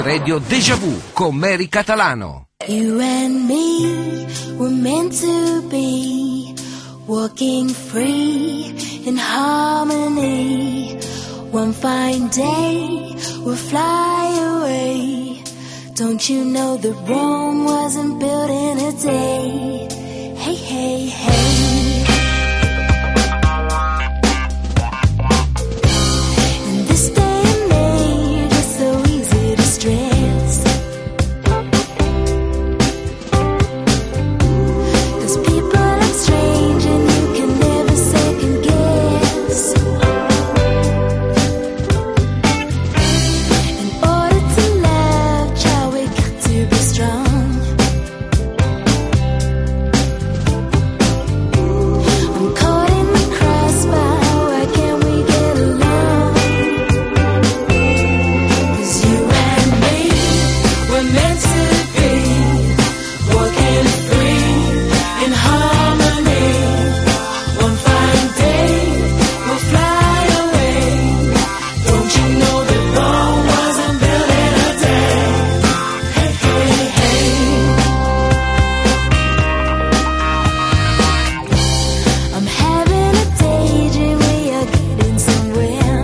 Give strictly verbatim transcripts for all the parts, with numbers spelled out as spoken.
Radio Déjà Vu con Mary Catalano. You and me were meant to be, walking free in harmony. One fine day we'll fly away. Don't you know that Rome wasn't built in a day? Hey, hey, hey. In this day and age, it's so easy to stress. 'Cause people are strange and you can never second guess. In order to love, child, we got to be strong. I'm caught in the crossfire, why can't we get along? 'Cause you and me, we're meant to be, walking free in harmony. One fine day, we'll fly away. Don't you know that Rome wasn't built in a day? Hey, hey, hey. I'm having a daydream, we are getting somewhere.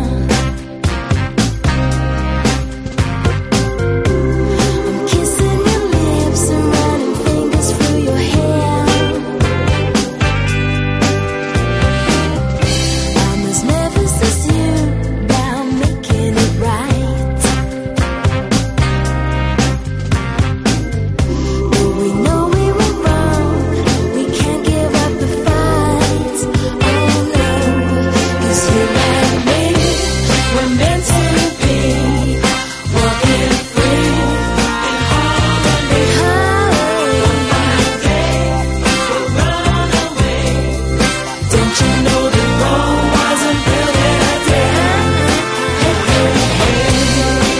I'm kissing your lips and running fingers through your hair. I'm as nervous as you about making it right. But we know we were wrong, we can't give up the fight. Oh no, 'cause you and me, we're meant to be, walking free in harmony. One fine day, we'll run away. Don't you know that Rome wasn't built in a day? Hey, hey, hey.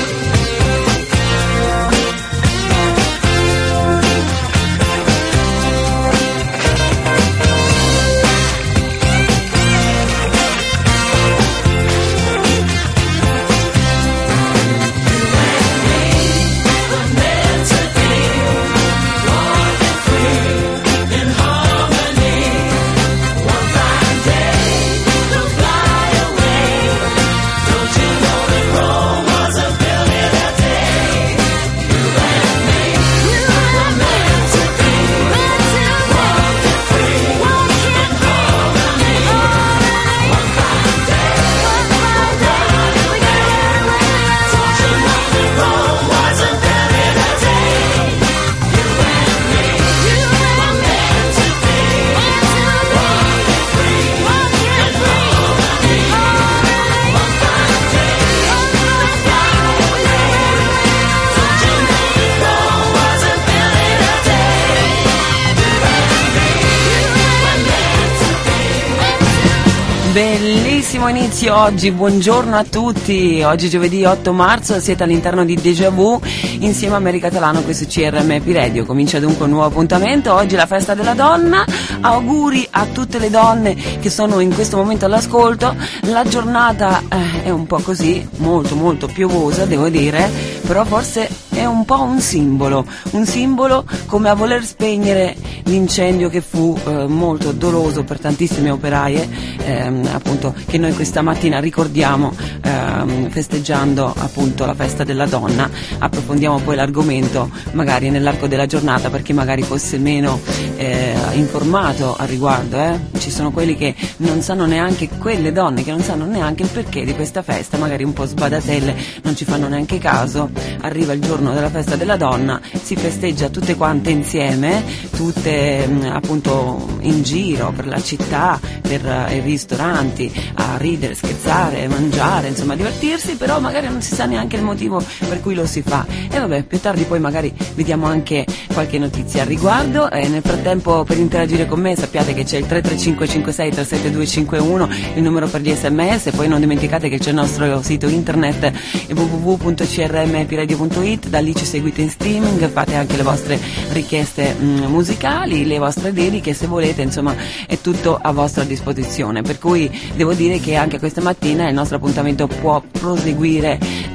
Bellissimo inizio oggi, buongiorno a tutti. Oggi giovedì otto marzo, siete all'interno di Déjà Vu insieme a Mary Catalano qui su C R M P Radio. Comincia dunque un nuovo appuntamento, oggi è la festa della donna. Auguri a tutte le donne che sono in questo momento all'ascolto. La giornata eh, è un po' così, molto molto piovosa devo dire, però forse è un po' un simbolo, un simbolo come a voler spegnere l'incendio che fu eh, molto doloso per tantissime operaie, ehm, appunto, che noi questa mattina ricordiamo ehm, festeggiando appunto la festa della donna. Approfondiamo poi l'argomento magari nell'arco della giornata per chi magari fosse meno eh, informato al riguardo, eh. Ci sono quelli che non sanno neanche, quelle donne che non sanno neanche il perché di questa festa, magari un po' sbadatelle, non ci fanno neanche caso. Arriva il giorno della festa della donna, si festeggia tutte quante insieme, tutte mh, appunto in giro per la città, per uh, i ristoranti, a ridere, scherzare, mangiare, insomma divertirsi, però magari non si sa neanche il motivo per cui lo si fa. E vabbè, più tardi poi magari vediamo anche qualche notizia al riguardo. E nel frattempo, per interagire con me sappiate che c'è il tre tre cinque cinque sei tre sette due cinque uno, il numero per gli sms. Poi non dimenticate che c'è il nostro sito internet w w w punto c r m p radio punto i t, da lì ci seguite in streaming, fate anche le vostre richieste mh, musicali, le vostre dediche, se volete, insomma è tutto a vostra disposizione. Per cui devo dire che anche questa mattina il nostro appuntamento può proseguire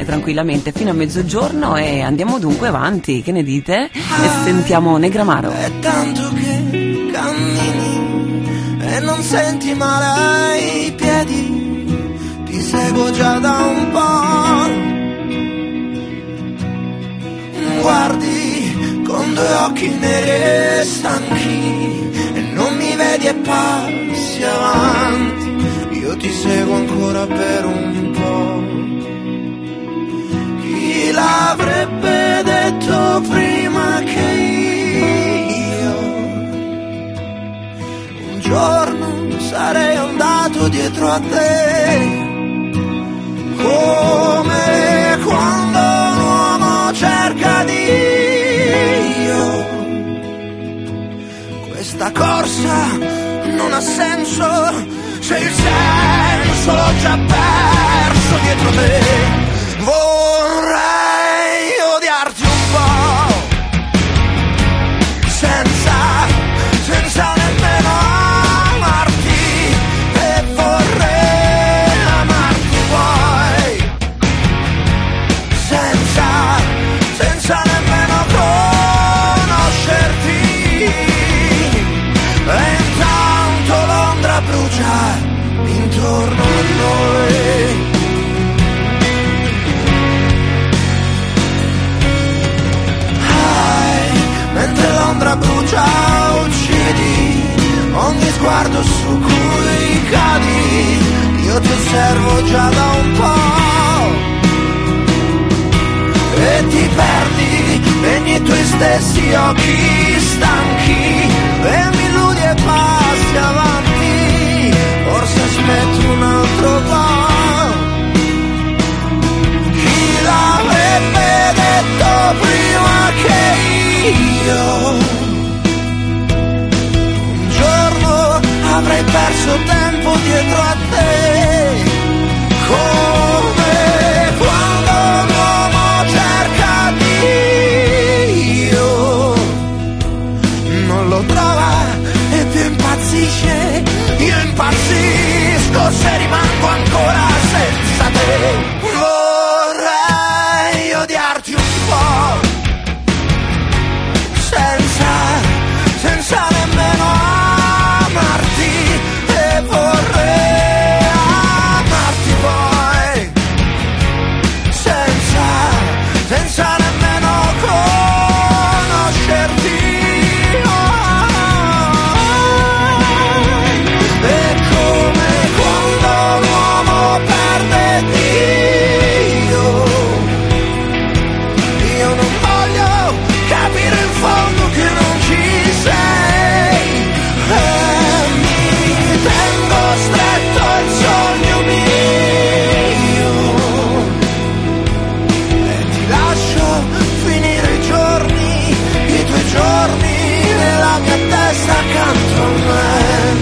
e tranquillamente fino a mezzogiorno, e andiamo dunque avanti, che ne dite? E sentiamo Negramaro. È tanto che cammini e non senti male ai piedi, ti seguo già da un po'. Guardi con due occhi neri e stanchi e non mi vedi e passi avanti, io ti seguo ancora per un po'. Chi l'avrebbe detto prima che io un giorno sarei andato dietro a te, come quando un uomo cerca Dio. Questa corsa non ha senso se il senso l'ho già perso dietro te. Vorrei odiarti un po', senza, senza nemmeno amarti, e vorrei amarti poi, senza, senza nemmeno conoscerti, e intanto Londra brucia intorno a noi. Mentre Londra brucia uccidi ogni sguardo su cui cadi, io ti osservo già da un po' e ti perdi negli tuoi stessi occhi stanchi e mi illudi e passi avanti, forse aspetto un altro po'. Chi l'avrebbe detto prima che io un giorno avrei perso tempo dietro a te, come quando l'uomo cerca Dio, non lo trova e più impazzisce, io impazzisco se rimango ancora senza te. Vorrei odiarti un po', senza, senza nemmeno amarti, e vorrei amarti poi, senza, senza nemmeno conoscerti, oh, è come quando l'uomo perde Dio. Io non voglio capire in fondo che non ci sei, e mi tengo stretto al sogno mio e ti lascio finire i giorni, i tuoi giorni nella mia testa accanto a me.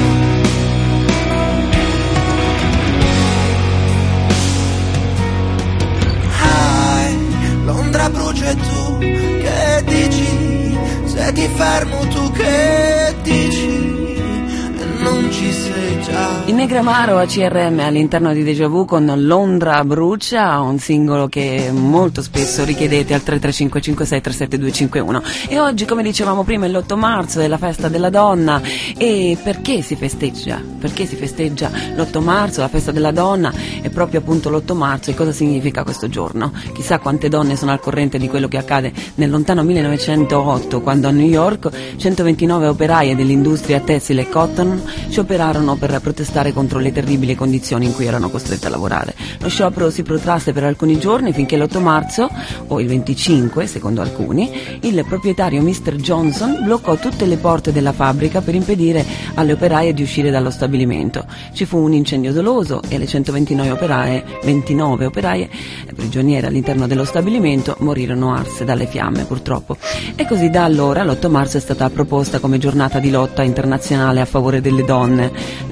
Ah, Londra brucia e tu che dici? Se ti fermo tu che dici? E non ci sei già. Il Negramaro a C R M all'interno di Deja Vu con Londra brucia, un singolo che molto spesso richiedete al tre tre cinque cinque sei tre sette due cinque uno. E oggi, come dicevamo prima, è l'otto marzo, è la festa della donna. E perché si festeggia? Perché si festeggia l'otto marzo, la festa della donna? È proprio appunto l'otto marzo. E cosa significa questo giorno? Chissà quante donne sono al corrente di quello che accade nel lontano millenovecentootto, quando a New York centoventinove operaie dell'industria tessile cotton scioperarono per protestare contro le terribili condizioni in cui erano costrette a lavorare. Lo sciopero si protrasse per alcuni giorni finché l'otto marzo, o il venticinque secondo alcuni, il proprietario mister Johnson bloccò tutte le porte della fabbrica per impedire alle operaie di uscire dallo stabilimento. Ci fu un incendio doloso e le centoventinove operaie, ventinove operaie prigioniere all'interno dello stabilimento morirono arse dalle fiamme, purtroppo. E così da allora l'otto marzo è stata proposta come giornata di lotta internazionale a favore delle donne. La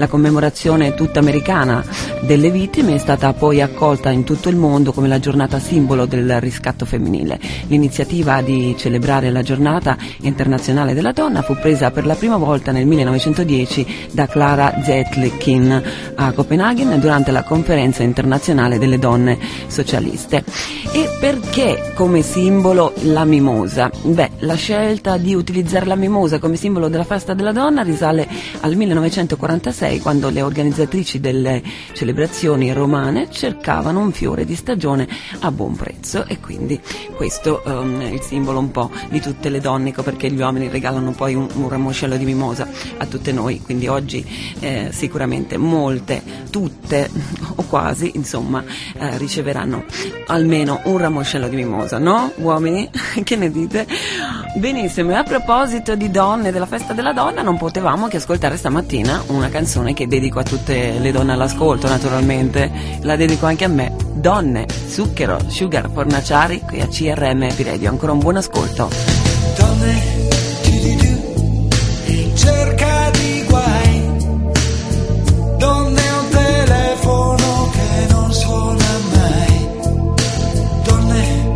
commemorazione tutta americana delle vittime è stata poi accolta in tutto il mondo come la giornata simbolo del riscatto femminile. L'iniziativa di celebrare la giornata internazionale della donna fu presa per la prima volta nel millenovecentodieci da Clara Zetkin a Copenaghen durante la conferenza internazionale delle donne socialiste. E perché come simbolo la mimosa? Beh, la scelta di utilizzare la mimosa come simbolo della festa della donna risale al millenovecentoquarantasei, quando le organizzatrici delle celebrazioni romane cercavano un fiore di stagione a buon prezzo, e quindi questo um, è il simbolo un po' di tutte le donne, perché gli uomini regalano poi un, un ramoscello di mimosa a tutte noi, quindi oggi eh, sicuramente molte, tutte o quasi, insomma, eh, riceveranno almeno un ramoscello di mimosa, no? Uomini? Che ne dite? Benissimo, e a proposito di donne, della festa della donna, non potevamo che ascoltare stamattina una canzone che dedico a tutte le donne all'ascolto, naturalmente, la dedico anche a me. Donne, zucchero, sugar, fornaciari, qui a C R M Happy Radio. Ancora un buon ascolto. Donne, di in cerca di guai, donne un telefono che non suona mai, donne,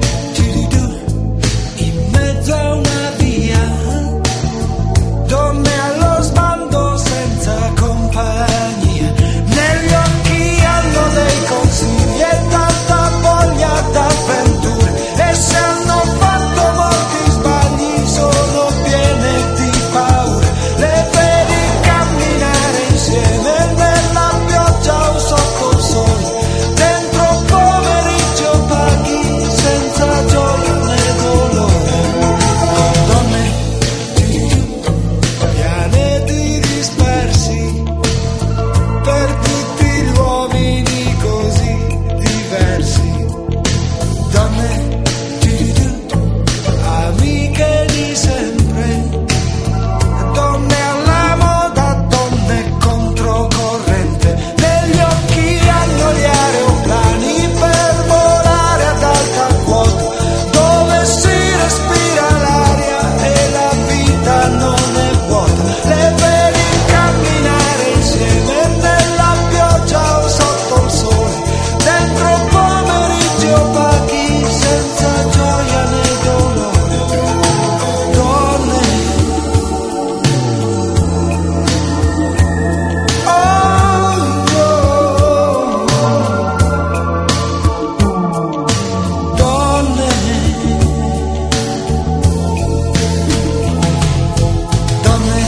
in mezzo a una via, donne allo sbando senza compagnia, negli occhi hanno dei consigli e tanta voglia d'avventure, e se hanno fatto molti sbagli sono piene di paura, le vedi camminare insieme nella pioggia o sotto il sole, dentro pomeriggio paghi senza gioia né dolore, donne, pianeti dispersi per tutti gli uomini così diversi, donne, amiche di sempre, donne alla moda, donne controcorrente, negli occhi hanno gli aeroplani per volare ad alta quota, dove si respira l'aria e la vita non è vuota, le vedi camminare insieme nella pioggia o sotto il sole, dentro pomeriggio paghi senza gioia né dolore, donne, oh, oh, donne, donne,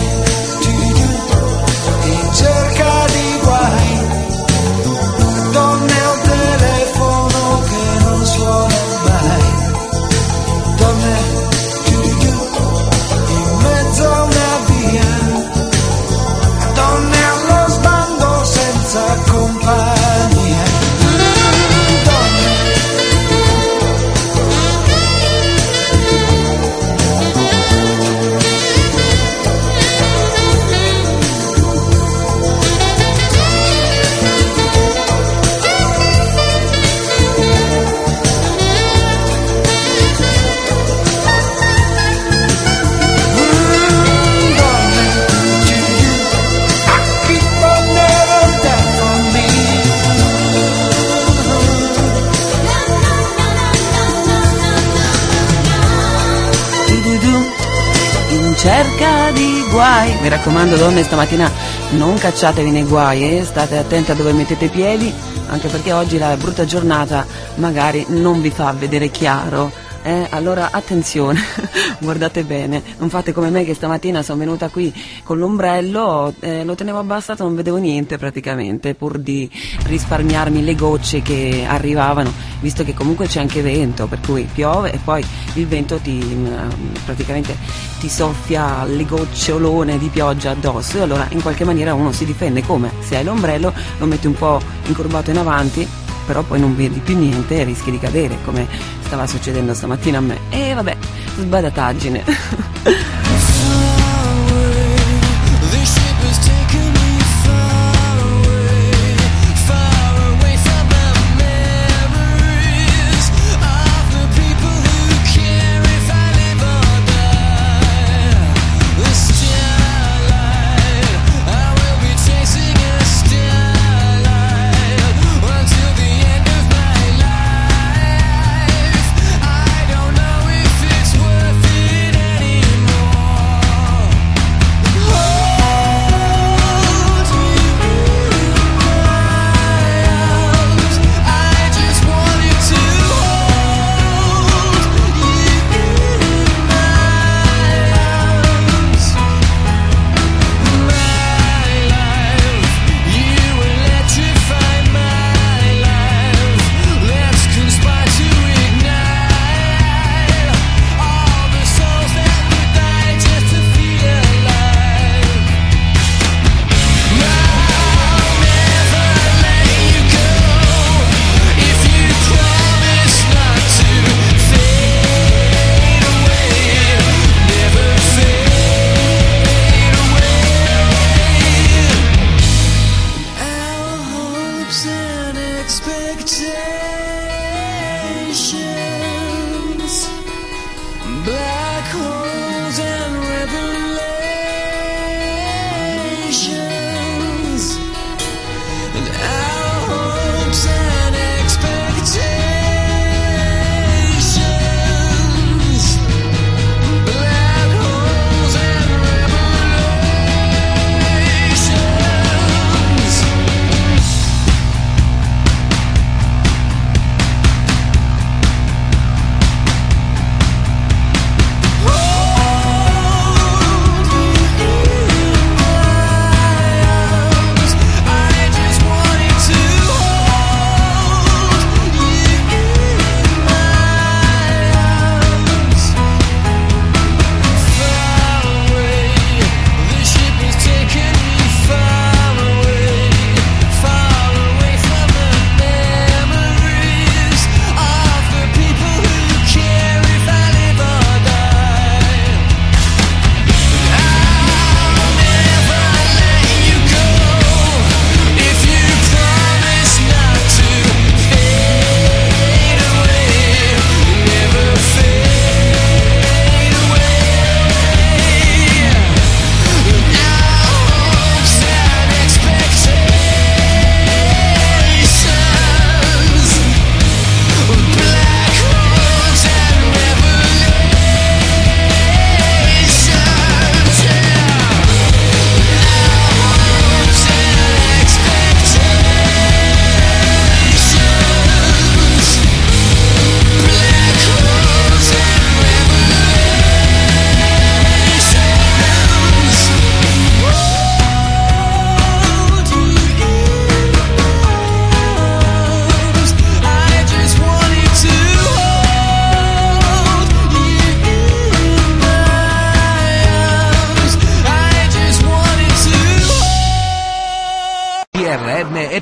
in cerca di guai, donne a un telefono che non suona mai, donne, in mezzo a una via, donne allo sbando senza compagnia, donne, In cerca di guai. Mi raccomando, donne, stamattina non cacciatevi nei guai, eh? State attente a dove mettete i piedi, anche perché oggi la brutta giornata magari non vi fa vedere chiaro. Eh, allora attenzione, guardate bene, non fate come me che stamattina sono venuta qui con l'ombrello, eh, lo tenevo abbassato, non vedevo niente praticamente, pur di risparmiarmi le gocce che arrivavano, visto che comunque c'è anche vento, per cui piove e poi il vento ti praticamente ti soffia le gocciolone di pioggia addosso, e allora in qualche maniera uno si difende. Come? Se hai l'ombrello lo metti un po' incurvato in avanti, però poi non vedi più niente e rischi di cadere, come stava succedendo stamattina a me. E vabbè, sbadataggine. Chasing it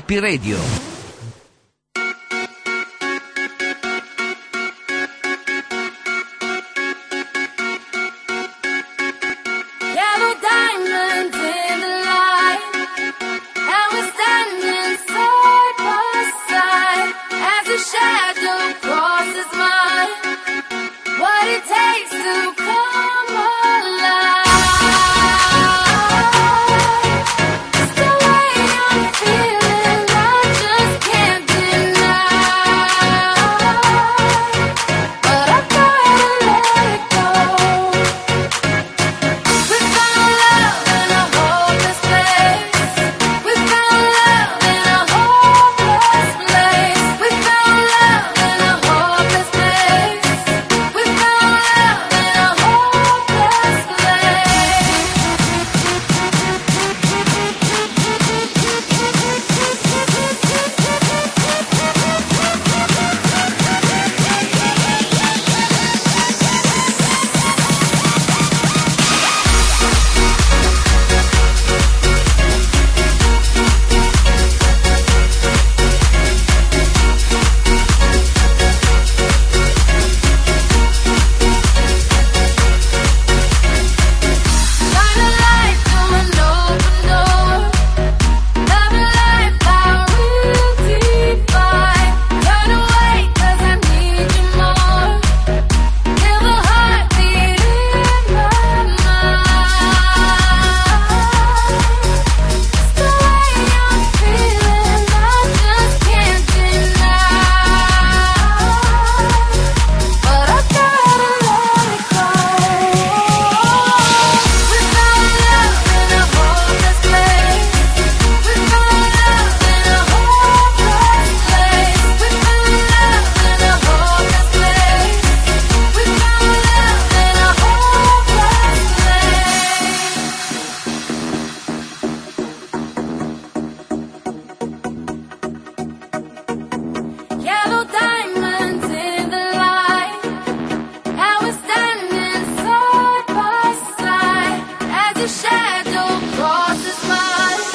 Happy Radio. Yellow diamonds in the light, and we're standing side by side as a shadow crosses mine. What it takes to come alive. It's the way I'm feeling, I just can't deny. But I gotta let it go. We found love in a hopeless place. We found love in a hopeless place. We found love in a hopeless place. We found love in a hopeless place. Shine a light through an open door. Love and life are real divine. Turn away 'cause I need you more. Feel the heartbeat in my mind. It's the way I'm feeling, I just can't deny. But I gotta let it go. We found love in a hopeless place. We found love in a hopeless place. We found love in a hopeless place. We found love in a hopeless place. Yellow diamonds in the light, and we're standing side by side as a shadow crosses mine.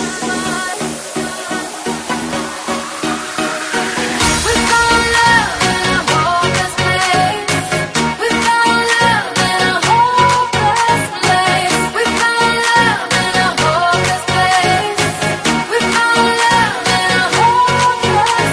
We found love in a hopeless place. We found love in a hopeless place. We found love in a hopeless place. We found love in a hopeless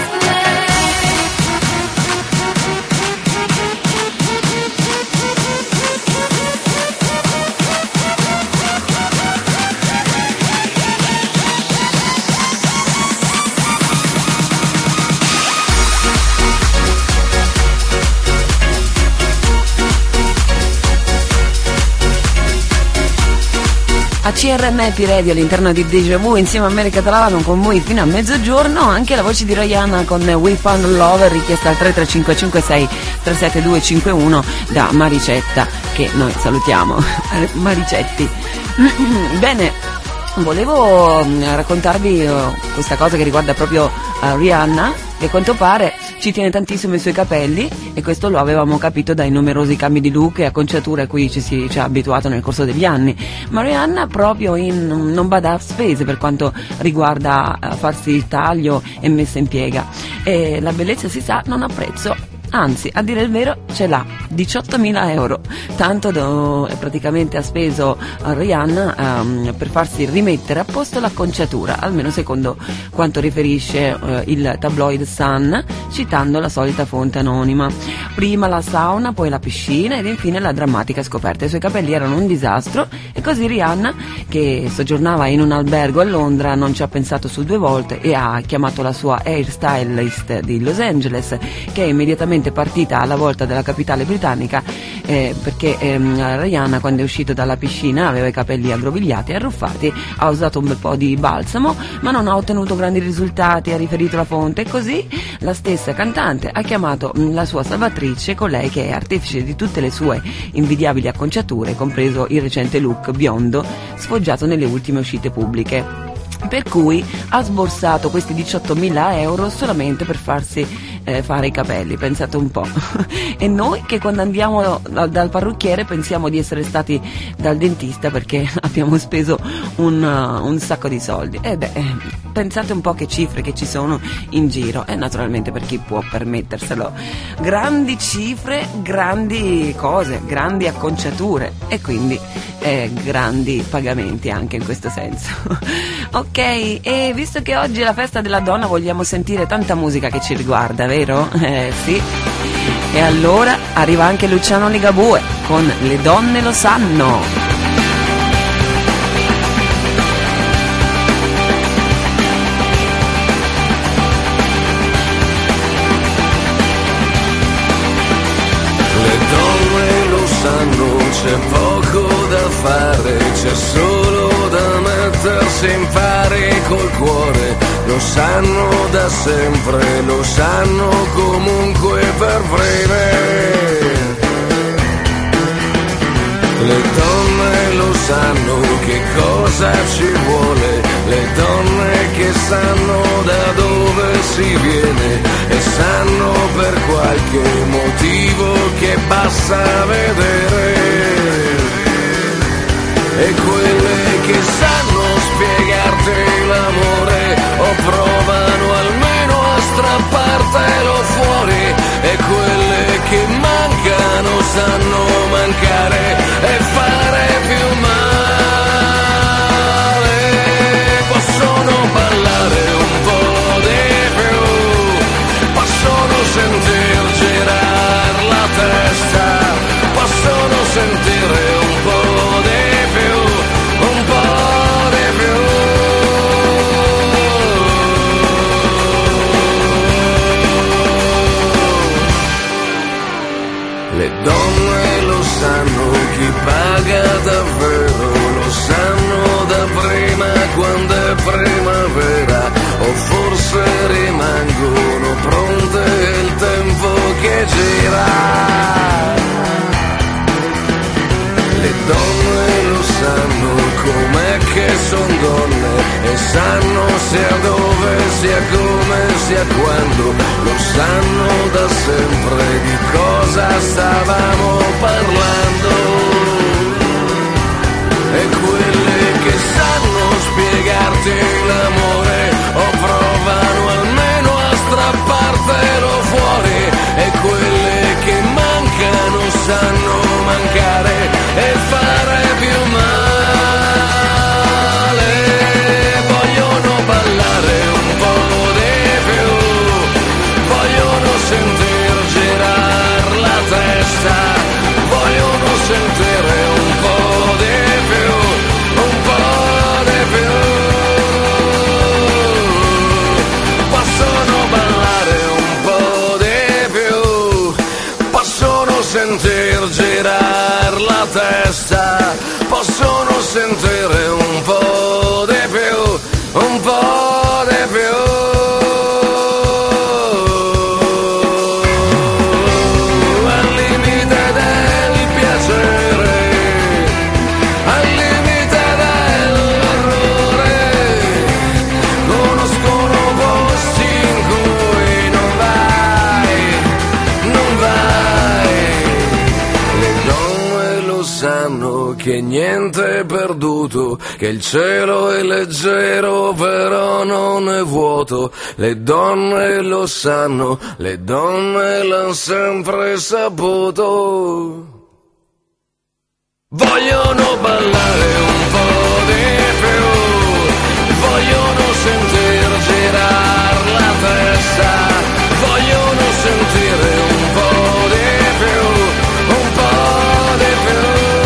A C R M Happy Radio all'interno di Deja Vu insieme a America Catalano con voi fino a mezzogiorno, anche la voce di Rihanna con We Found Love richiesta al tre tre cinque cinque sei tre sette due cinque uno da Maricetta, che noi salutiamo. Maricetti. Bene, volevo mm, raccontarvi uh, questa cosa che riguarda proprio uh, Rihanna, che a quanto pare ci tiene tantissimo i suoi capelli, e questo lo avevamo capito dai numerosi cambi di look e acconciature a cui ci si ci ha abituato nel corso degli anni. Ma Rihanna proprio in, non bada a spese per quanto riguarda uh, farsi il taglio e messa in piega, e la bellezza, si sa, non ha prezzo. Anzi, a dire il vero, ce l'ha, diciottomila euro. Tanto do, praticamente ha speso uh, Rihanna um, per farsi rimettere a posto l'acconciatura, almeno secondo quanto riferisce uh, il tabloid Sun, citando la solita fonte anonima. Prima la sauna, poi la piscina ed infine la drammatica scoperta. I suoi capelli erano un disastro, e così Rihanna, che soggiornava in un albergo a Londra, non ci ha pensato su due volte e ha chiamato la sua hairstylist di Los Angeles, che è immediatamente partita alla volta della capitale britannica, eh, perché ehm, Rihanna, quando è uscito dalla piscina, aveva i capelli aggrovigliati e arruffati, ha usato un bel po' di balsamo ma non ha ottenuto grandi risultati, ha riferito la fonte, e così la stessa cantante ha chiamato mh, la sua salvatrice, colei che è artefice di tutte le sue invidiabili acconciature, compreso il recente look biondo sfoggiato nelle ultime uscite pubbliche. per cui ha sborsato questi diciottomila euro solamente per farsi eh, fare i capelli, pensate un po'. E noi che quando andiamo dal, dal parrucchiere pensiamo di essere stati dal dentista perché abbiamo speso un, uh, un sacco di soldi. E beh, pensate un po' che cifre che ci sono in giro, e naturalmente per chi può permetterselo, grandi cifre, grandi cose, grandi acconciature e quindi eh, grandi pagamenti anche in questo senso. Ok, e visto che oggi è la festa della donna vogliamo sentire tanta musica che ci riguarda, vero? Eh sì. E allora arriva anche Luciano Ligabue con Le donne lo sanno. C'è poco da fare, c'è solo da mettersi in pari col cuore. Lo sanno da sempre, lo sanno comunque per breve. Le donne lo sanno che cosa ci vuole, le donne che sanno da dove si viene e sanno per qualche motivo che basta vedere. E quelle che sanno spiegarti l'amore o provano almeno a strappartelo fuori, e quelle che mancano sanno mancare e fare più male. Possono ballare un po' di più, possono sentir girar la testa, possono sentire un po' di più, un po' di più. Le donne lo sanno, chi paga davvero, lo sanno da prima quando è primavera, o forse rimangono pronte il tempo che gira. Le donne lo sanno com'è che son donne, e sanno sia dove, sia come, sia quando, lo sanno da sempre di cosa stavamo parlando. E quelle che sanno spiegarti l'amore o provano almeno a strappartelo fuori, e quelle che mancano sanno mancare e fare più male. Vogliono ballare un po' di più, vogliono sentir girar la testa, vogliono sentire un po' di più, un po' di più. Possono ballare un po' di più, possono sentir girar la testa, possono sentire un po' di più, un po' di più. Al limite del piacere, al limite dell'errore, conoscono posti in cui non vai, non vai. Le donne lo sanno che niente è perduto, che il cielo è leggero però non è vuoto. Le donne lo sanno, le donne l'hanno sempre saputo. Vogliono ballare un po' di più, vogliono sentir girar la testa, vogliono sentire un po' di più, un po' di più.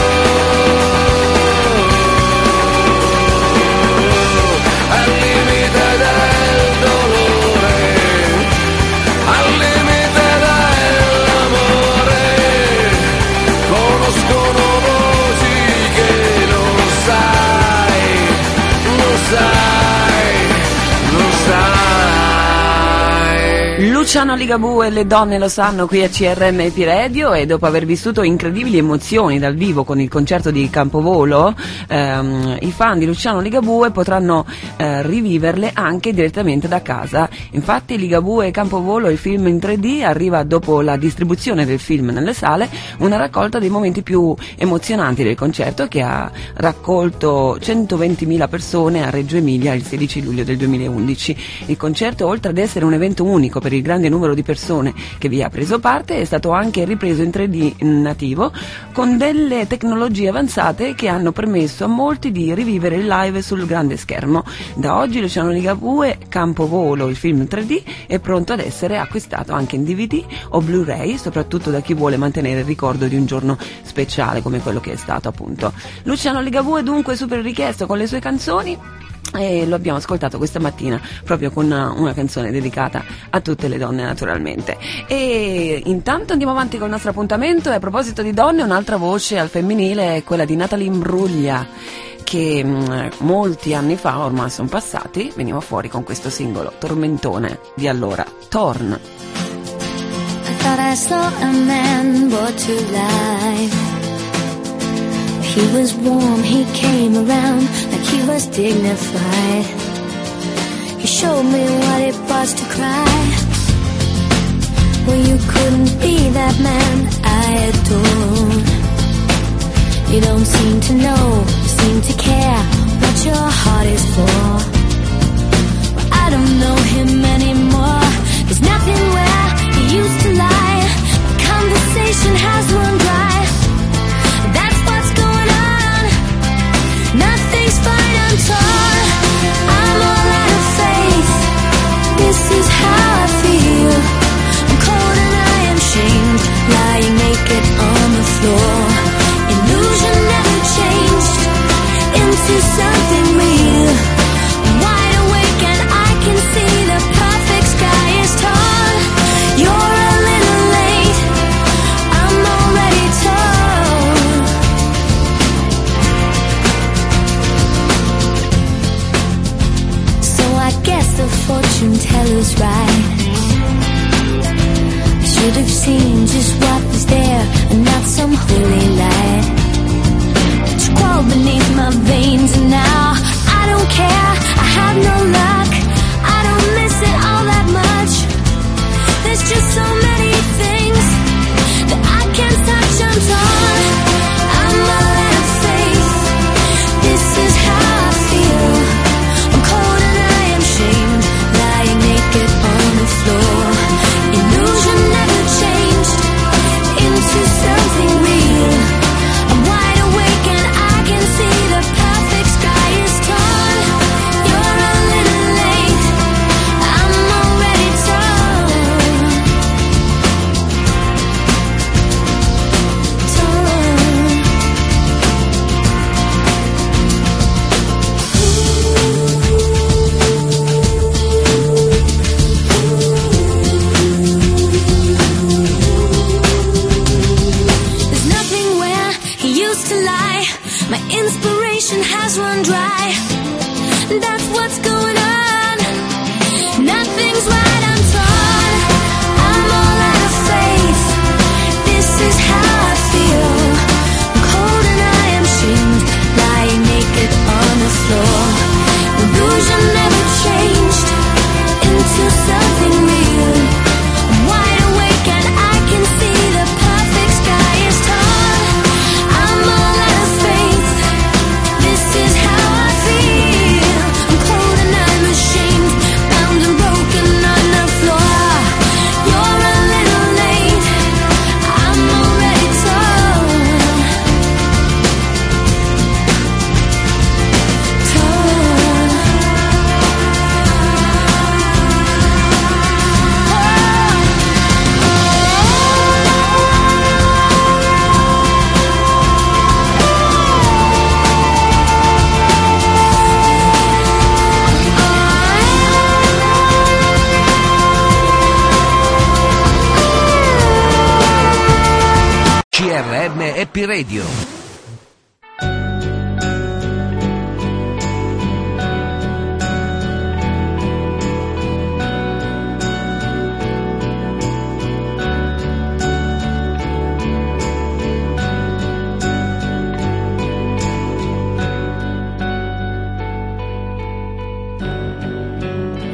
Al limite del dolore, al limite dell'amore, conoscono voci che non sai, non sai, non sai. Luciano Ligabue e le donne lo sanno qui a C R M P Radio, e dopo aver vissuto incredibili emozioni dal vivo con il concerto di Campovolo, ehm, i fan di Luciano Ligabue potranno eh, riviverle anche direttamente da casa. Infatti Ligabue e Campovolo, il film in tre D, arriva dopo la distribuzione del film nelle sale, una raccolta dei momenti più emozionanti del concerto che ha raccolto centoventimila persone a Reggio Emilia il sedici luglio del duemilaundici. Il concerto, oltre ad essere un evento unico per il grande numero di persone che vi ha preso parte, è stato anche ripreso in tre D nativo con delle tecnologie avanzate che hanno permesso a molti di rivivere il live sul grande schermo. Da oggi Luciano Ligabue, Campovolo, il film in tre D, è pronto ad essere acquistato anche in D V D o Blu-ray, soprattutto da chi vuole mantenere il ricordo di un giorno speciale come quello che è stato appunto. Luciano Ligabue dunque super richiesto con le sue canzoni, e lo abbiamo ascoltato questa mattina proprio con una, una canzone dedicata a tutte le donne naturalmente. E intanto andiamo avanti con il nostro appuntamento, e a proposito di donne, un'altra voce al femminile è quella di Natalie Imbruglia, che mh, molti anni fa, ormai sono passati, veniva fuori con questo singolo tormentone di allora, Torn. I thought I saw a man brought to life. He was warm, he came around like he was dignified. He showed me what it was to cry. Well, you couldn't be that man I adore. You don't seem to know, seem to care what your heart is for. Well, I don't know him anymore. There's nothing where he used to lie. The conversation has run dry. That's what's going on. Nothing's fine, I'm torn. I'm all out of faith. This is how I feel. I'm cold and I am shamed, lying naked on the floor. Illusion never changed into something real. I'm wide awake and I can see the perfect sky is torn. You're a little late, I'm already torn. So I guess the fortune teller's right. I should have seen just what was there and not some holy light. But you crawl beneath my veins and now I don't care, I have no luck. I don't miss it all that much. There's just so many things that I can't touch, I'm torn. I'm all out of faith. This is how I feel. I'm cold and I am shamed, lying naked on the floor. Illusion never changed into something real. I'm wide awake and I can see the perfect sky is torn. You're a little late, I'm already torn. There's nothing where he used to lie. My inspiration has run dry. That's what's going on. Nothing's right, I'm torn. I'm all out of faith. This is how I feel. I'm cold and I am shamed, lying naked on the floor. Illusion never changed into something real. I'm wide awake and I can see the perfect sky is torn. I'm all out of faith. This is how I feel. I'm cold and I'm ashamed, bound and broken on the floor. You're a little late, I'm already torn. Torn. C R M Happy Radio.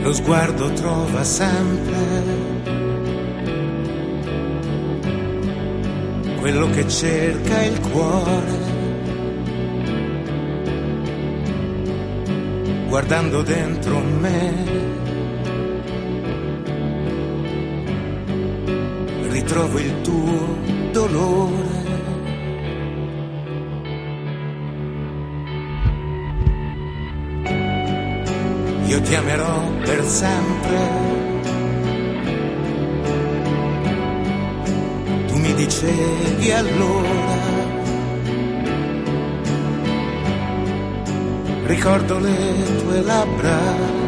lo sguardo trova sempre quello che cerca il cuore. Guardando dentro me, ritrovo il tuo dolore. Io ti amerò per sempre. Tu mi dicevi allora, ricordo le tue labbra,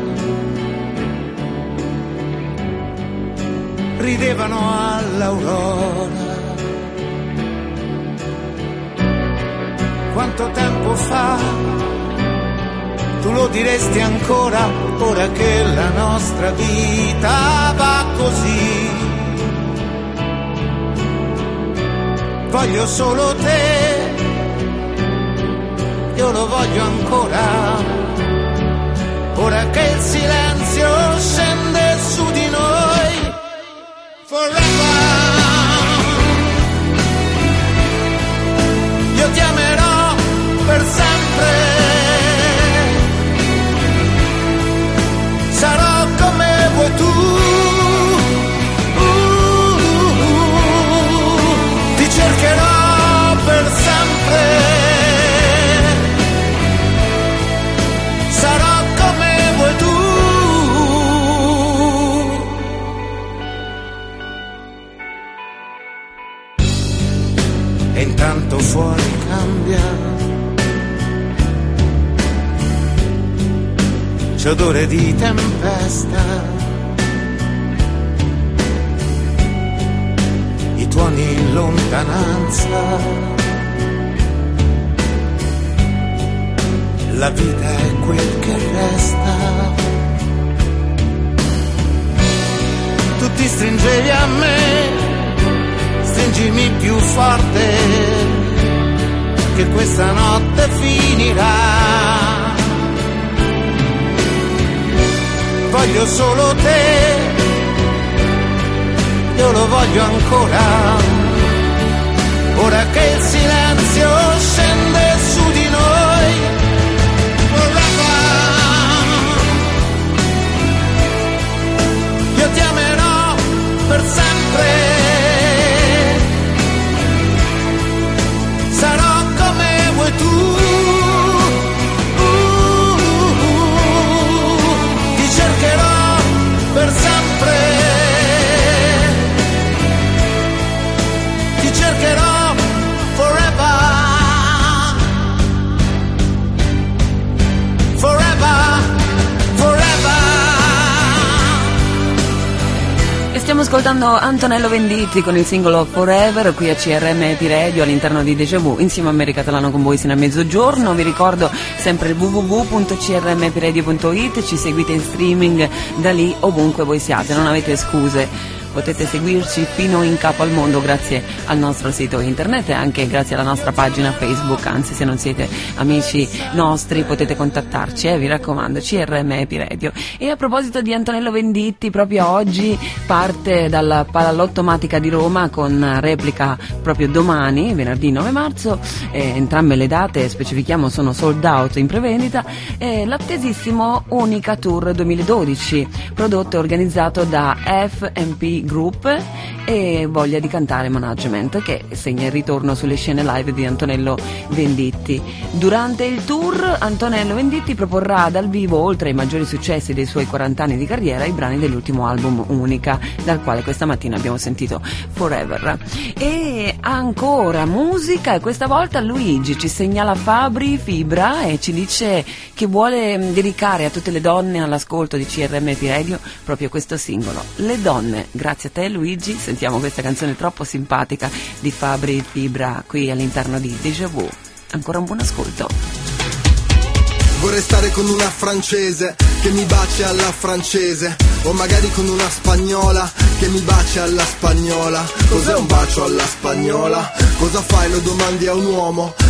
ridevano all'aurora. Quanto tempo fa, tu lo diresti ancora, ora che la nostra vita va così. Voglio solo te, io lo voglio ancora, ora che il silenzio scende su di noi. Forever, io ti amerò per sempre, sarò come vuoi tu, uh, uh, uh, ti cercherò per sempre, sarò come vuoi tu. E intanto fuori cambia, c'è odore di tempesta, i tuoni in lontananza, la vita è quel che resta. Tu ti stringevi a me, stringimi più forte, che questa notte finirà. Voglio solo te, io lo voglio ancora, ora che il silenzio scende su di noi. Forever, io ti amerò per sempre, sarò come vuoi tu. Per sempre ti cercherò, forever, forever, forever. E stiamo ascoltando Antonello Venditti con il singolo Forever qui a C R M Happy Radio all'interno di Deja Vu, insieme a America Catalano con voi sino a mezzogiorno. Vi ricordo sempre il w w w punto c r m happy radio punto i t, ci seguite in streaming da lì ovunque voi siate, non avete scuse. Potete seguirci fino in capo al mondo grazie al nostro sito internet e anche grazie alla nostra pagina Facebook, anzi se non siete amici nostri potete contattarci, eh, vi raccomando, C R M Happy Radio. E a proposito di Antonello Venditti, proprio oggi parte dalla Palallottomatica di Roma con replica proprio domani, venerdì nove marzo, eh, entrambe le date, specifichiamo, sono sold out in prevendita, eh, l'attesissimo Unica Tour duemiladodici, prodotto e organizzato da F M P Group e Voglia di Cantare Management, che segna il ritorno sulle scene live di Antonello Venditti. Durante il tour Antonello Venditti proporrà dal vivo, oltre ai maggiori successi dei suoi quaranta anni di carriera, i brani dell'ultimo album Unica, dal quale questa mattina abbiamo sentito Forever. E ancora musica, e questa volta Luigi ci segnala Fabri Fibra e ci dice che vuole dedicare a tutte le donne all'ascolto di C R M Happy Radio proprio questo singolo, Le Donne. Grazie a te Luigi, sentiamo questa canzone troppo simpatica di Fabri Fibra qui all'interno di Deja Vu. Ancora un buon ascolto. Vorrei stare con una francese che mi baci alla francese, o magari con una spagnola che mi baci alla spagnola. Cos'è un bacio alla spagnola? Cosa fai? Lo domandi a un uomo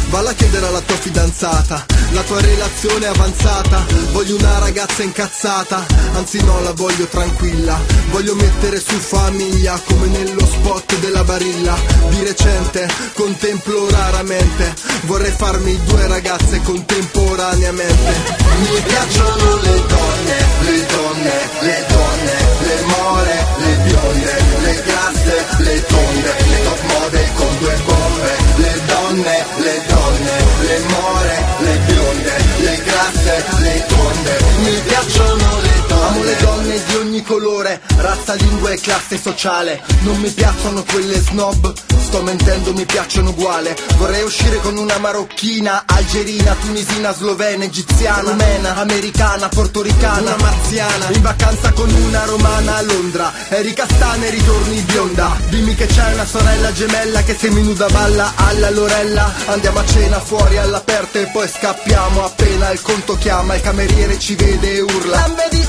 Valla a chiedere alla tua fidanzata, la tua relazione è avanzata. Voglio una ragazza incazzata, anzi no, la voglio tranquilla. Voglio mettere su famiglia come nello spot della Barilla. Di recente contemplo raramente, vorrei farmi due ragazze contemporaneamente. Mi piacciono le donne, le donne, le donne, le more, le bionde, le grasse, le tonde, le top model con due bombe. Le donne, le donne, le more, le bionde, le grasse, le tonde. Mi piacciono le donne. Amo le donne di ogni colore, razza, lingua e classe sociale. Non mi piacciono quelle snob, sto mentendo, mi piacciono uguale. Vorrei uscire con una marocchina, algerina, tunisina, slovena, egiziana, rumena, americana, portoricana, una marziana. In vacanza con una romana a Londra, eri castana e ritorni bionda. Dimmi che c'è una sorella gemella che seminuda balla alla Lorella. Andiamo a cena fuori all'aperto e poi scappiamo appena il conto chiama. Il cameriere ci vede e urla: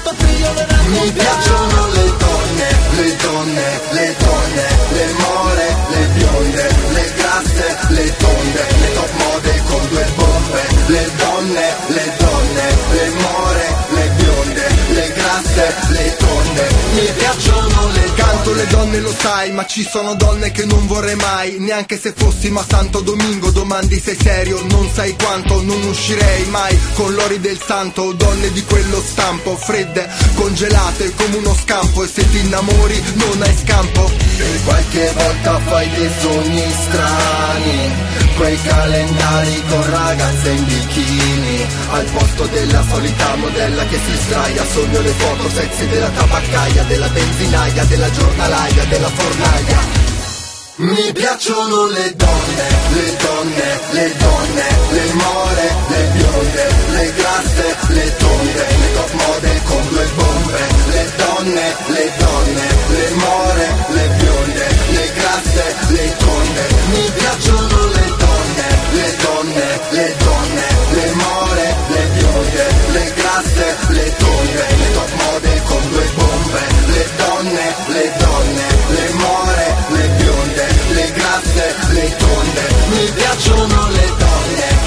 mi piacciono le donne, le donne, le donne, le more, le bionde, le grasse, le tonde, le top model con due bombe. Le donne, le donne, le more, le bionde, le grasse, le tonde. Mi piacciono le donne. Canto le donne, lo sai, ma ci sono donne che non vorrei mai. Neanche se fossi ma Santo Domingo. Domandi sei serio, non sai quanto. Non uscirei mai con l'ori del santo. Donne di quello stampo, fredde, congelate come uno scampo. E se ti innamori non hai scampo. E qualche volta fai dei sogni strani, quei calendari con ragazze in bikini. Al posto della solita modella che si sdraia. Sogno le foto sexy della tabaccaia, della benzinaia, della giornalaia, della fornaia. Mi piacciono le donne, le donne, le donne, le more, le bionde, le grasse, le tonde, le top model con due bombe. Le donne, le donne, le more, le bionde, le grasse, le tonde. Mi piacciono le donne, le donne, le donne, le more, le bionde, le grasse, le tonde, le top model con due bombe. Le donne, le donne, le more, le bionde, le grasse, le tonde. Mi piacciono le donne.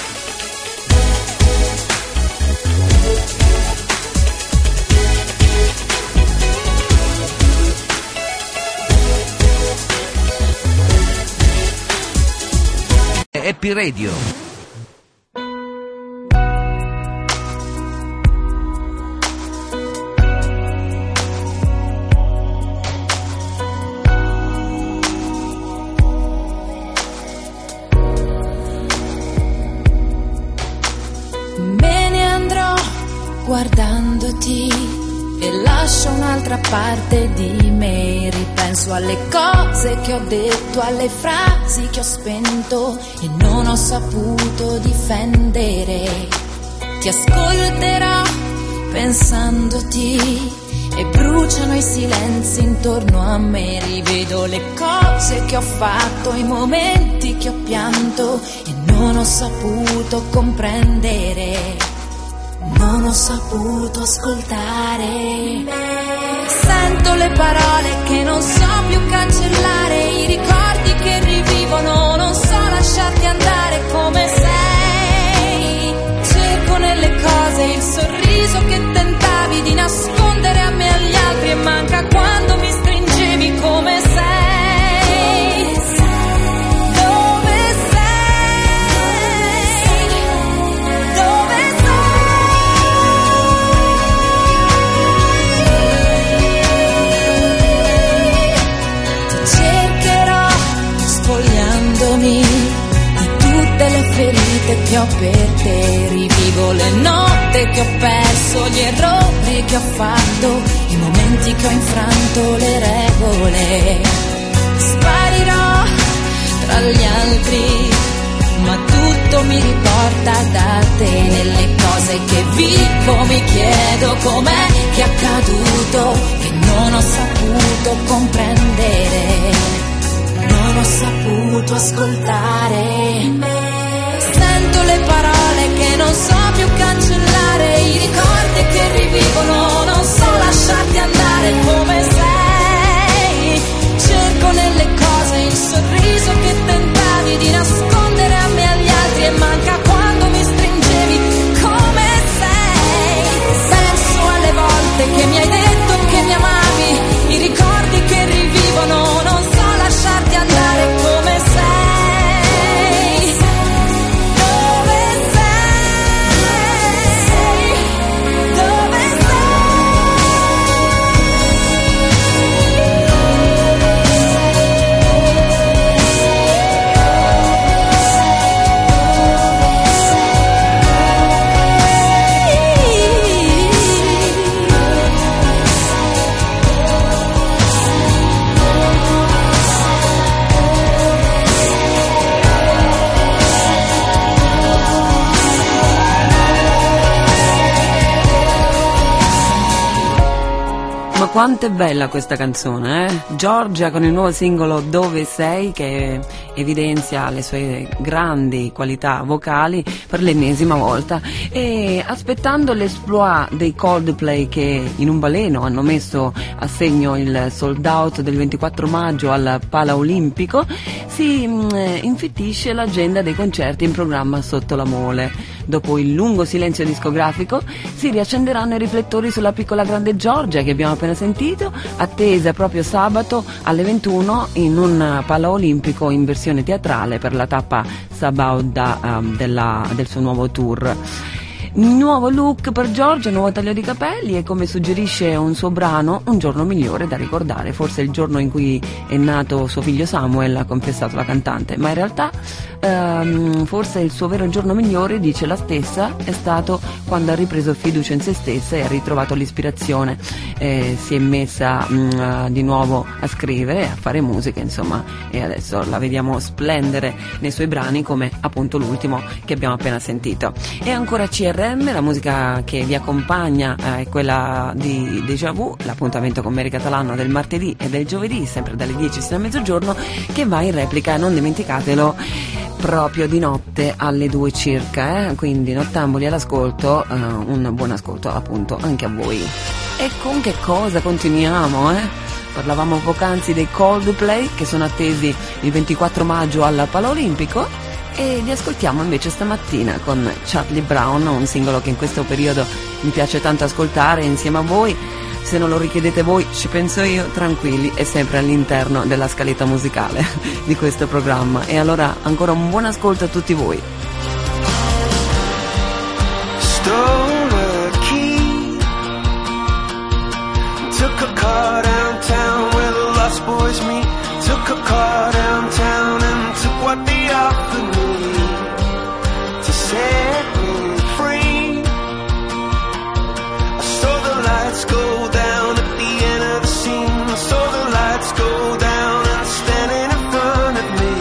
Happy Radio. Guardandoti e lascio un'altra parte di me. Ripenso alle cose che ho detto, alle frasi che ho spento e non ho saputo difendere. Ti ascolterò pensandoti e bruciano i silenzi intorno a me. Rivedo le cose che ho fatto, i momenti che ho pianto e non ho saputo comprendere. Non ho saputo ascoltare. Sento le parole che non so più cancellare, i ricordi che rivivono, non so lasciarti andare come sei. Cerco nelle cose il sorriso che tentavi di nascondere a me e agli altri e manca quando mi stringevi come sei. Di tutte le ferite che ho per te, rivivo le notte che ho perso, gli errori che ho fatto, i momenti che ho infranto le regole. Sparirò tra gli altri, ma tutto mi riporta da te. Nelle cose che vivo mi chiedo com'è che è accaduto, che non ho saputo comprendere. Non ho saputo ascoltare. Sento le parole che non so più cancellare, i ricordi che rivivono, non so lasciarti andare come sei. Cerco nelle cose il sorriso che tentavi di nascondere a me e agli altri quanto è bella questa canzone, eh? Giorgia con il nuovo singolo Dove sei, che evidenzia le sue grandi qualità vocali per l'ennesima volta, e aspettando l'esploit dei Coldplay, che in un baleno hanno messo a segno il sold out del ventiquattro maggio al Palaolimpico, si mh, infittisce l'agenda dei concerti in programma sotto la mole. Dopo il lungo silenzio discografico si riaccenderanno i riflettori sulla piccola grande Giorgia, che abbiamo appena sentito, attesa proprio sabato alle ventuno in un Palaolimpico in versione teatrale per la tappa Sabauda um, della, del suo nuovo tour. Nuovo look per Giorgia, nuovo taglio di capelli e, come suggerisce un suo brano, un giorno migliore da ricordare, forse il giorno in cui è nato suo figlio Samuel, ha confessato la cantante, ma in realtà ehm, forse il suo vero giorno migliore, dice la stessa, è stato quando ha ripreso fiducia in se stessa e ha ritrovato l'ispirazione, eh, si è messa mh, di nuovo a scrivere, a fare musica, insomma, e adesso la vediamo splendere nei suoi brani, come appunto l'ultimo che abbiamo appena sentito. E ancora C R M, la musica che vi accompagna eh, è quella di Déjà Vu, l'appuntamento con Mary Catalano del martedì e del giovedì, sempre dalle dieci fino a mezzogiorno, che va in replica, non dimenticatelo, proprio di notte alle due circa, eh? Quindi nottamboli all'ascolto, eh, un buon ascolto appunto anche a voi. E con che cosa continuiamo, eh? Parlavamo poc'anzi dei Coldplay, che sono attesi il ventiquattro maggio al Palaolimpico, e li ascoltiamo invece stamattina con Charlie Brown, un singolo che in questo periodo mi piace tanto ascoltare insieme a voi. Se non lo richiedete voi, ci penso io, tranquilli, è sempre all'interno della scaletta musicale di questo programma. E allora ancora un buon ascolto a tutti voi. Stole a key, took a car downtown where the lost boys meet, took a car downtown and took what they offered me to set me free. I saw the lights go down at the end of the scene, I saw the lights go down and standing in front of me.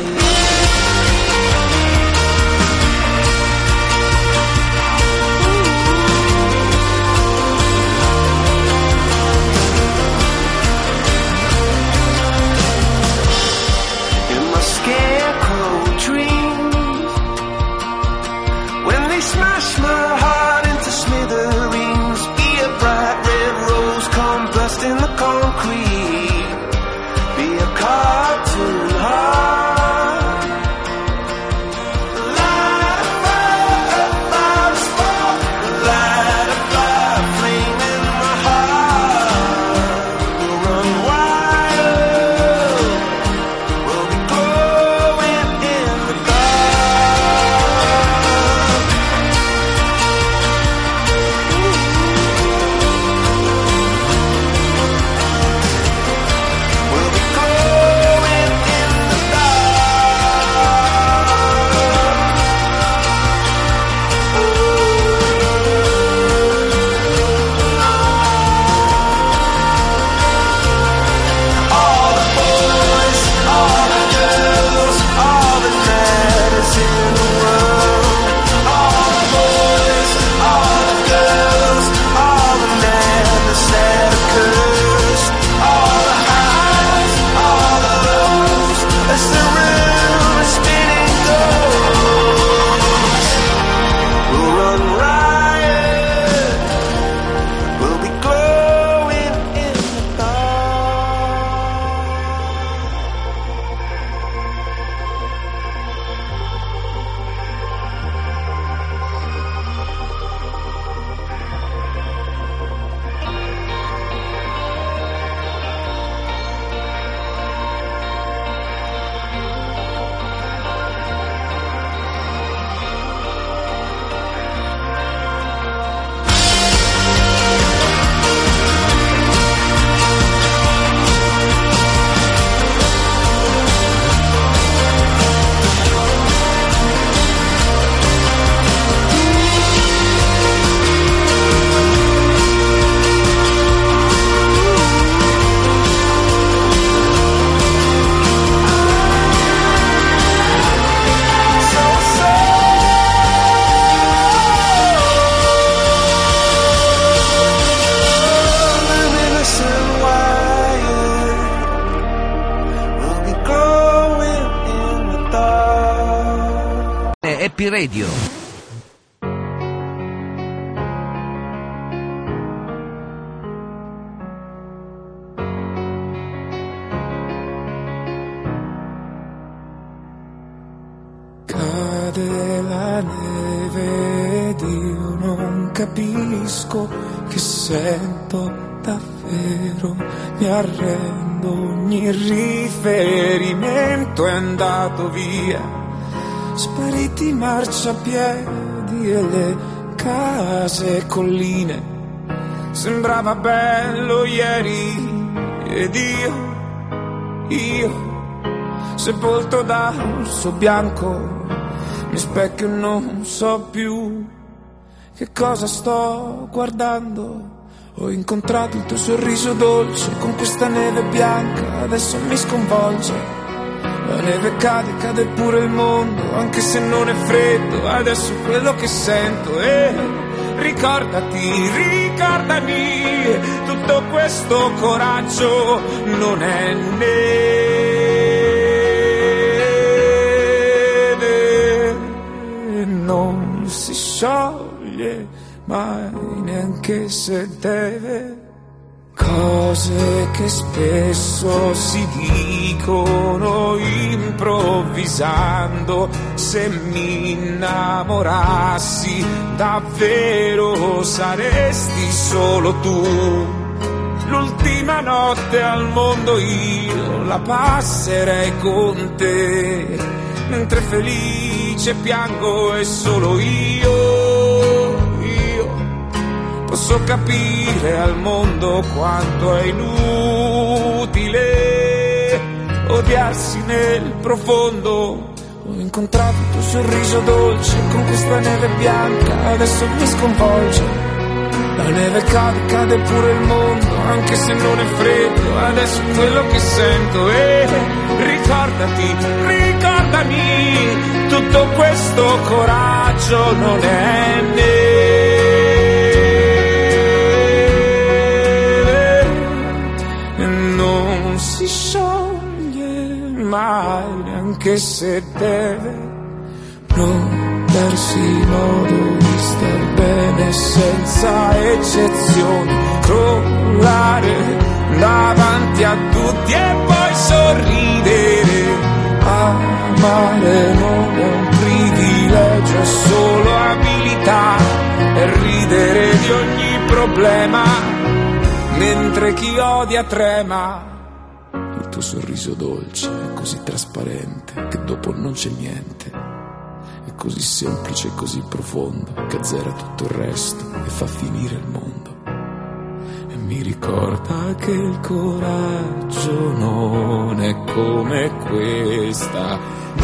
In my scarecrow dreams, when they smash my heart into smithereens, be a bright red rose come burst in the concrete, be a cartoon heart, light a fire, a fire spark, light a fire flame in my heart. We'll run wild, we'll be glowing in the dark. Happy Radio. Cade la neve ed io non capisco che sento davvero, mi arrendo, ogni riferimento è andato via, spariti i marciapiedi e le case e colline, sembrava bello ieri ed io, io sepolto da orso bianco, mi specchio e non so più che cosa sto guardando. Ho incontrato il tuo sorriso dolce con questa neve bianca, adesso mi sconvolge. La neve cade, cade pure il mondo, anche se non è freddo, adesso è quello che sento. E ricordati, ricordami, tutto questo coraggio non è neve, non si scioglie mai neanche se deve. Cose che spesso si dicono improvvisando, se mi innamorassi davvero saresti solo tu. L'ultima notte al mondo io la passerei con te, mentre felice piango e solo io posso capire al mondo quanto è inutile odiarsi nel profondo. Ho incontrato il tuo sorriso dolce con questa neve bianca, adesso mi sconvolge. La neve cade, cade pure il mondo, anche se non è freddo, adesso è quello che sento. E ricordati, ricordami, tutto questo coraggio non è neve, si scioglie mai neanche se deve, non darsi modo di star bene senza eccezioni, crollare davanti a tutti e poi sorridere. Amare non è un privilegio, è solo abilità, e ridere di ogni problema mentre chi odia trema. Il tuo sorriso dolce è così trasparente che dopo non c'è niente, è così semplice e così profondo che azzera tutto il resto e fa finire il mondo. E mi ricorda che il coraggio non è come questa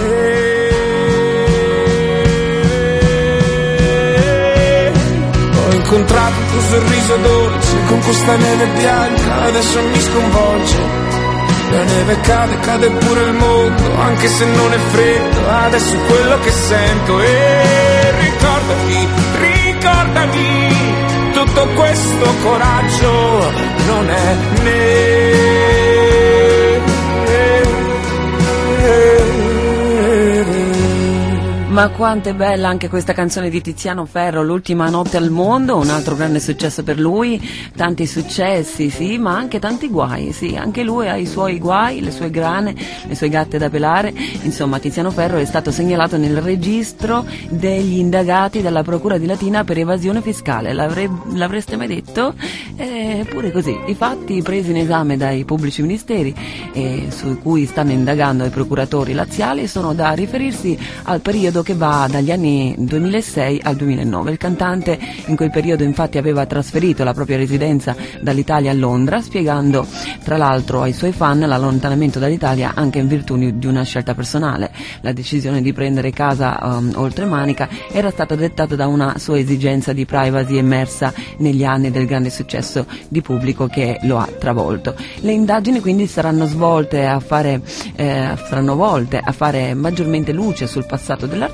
neve. Ho incontrato il tuo sorriso dolce con questa neve bianca, adesso mi sconvolge. La neve cade, cade pure il mondo, anche se non è freddo, adesso è quello che sento. E ricordati, ricordami, tutto questo coraggio non è neve. Ma quanto è bella anche questa canzone di Tiziano Ferro, L'ultima notte al mondo, un altro grande successo per lui, tanti successi, sì, ma anche tanti guai, sì, anche lui ha i suoi guai, le sue grane, le sue gatte da pelare. Insomma, Tiziano Ferro è stato segnalato nel registro degli indagati dalla Procura di Latina per evasione fiscale. L'avre, l'avreste mai detto? Eppure così, i fatti presi in esame dai pubblici ministeri e su cui stanno indagando i procuratori laziali sono da riferirsi al periodo che va dagli anni duemilasei al duemilanove. Il cantante in quel periodo infatti aveva trasferito la propria residenza dall'Italia a Londra, spiegando tra l'altro ai suoi fan l'allontanamento dall'Italia anche in virtù di una scelta personale. La decisione di prendere casa um, oltre Manica era stata dettata da una sua esigenza di privacy emersa negli anni del grande successo di pubblico che lo ha travolto. Le indagini quindi saranno svolte a fare eh, saranno volte a fare maggiormente luce sul passato dell'artista,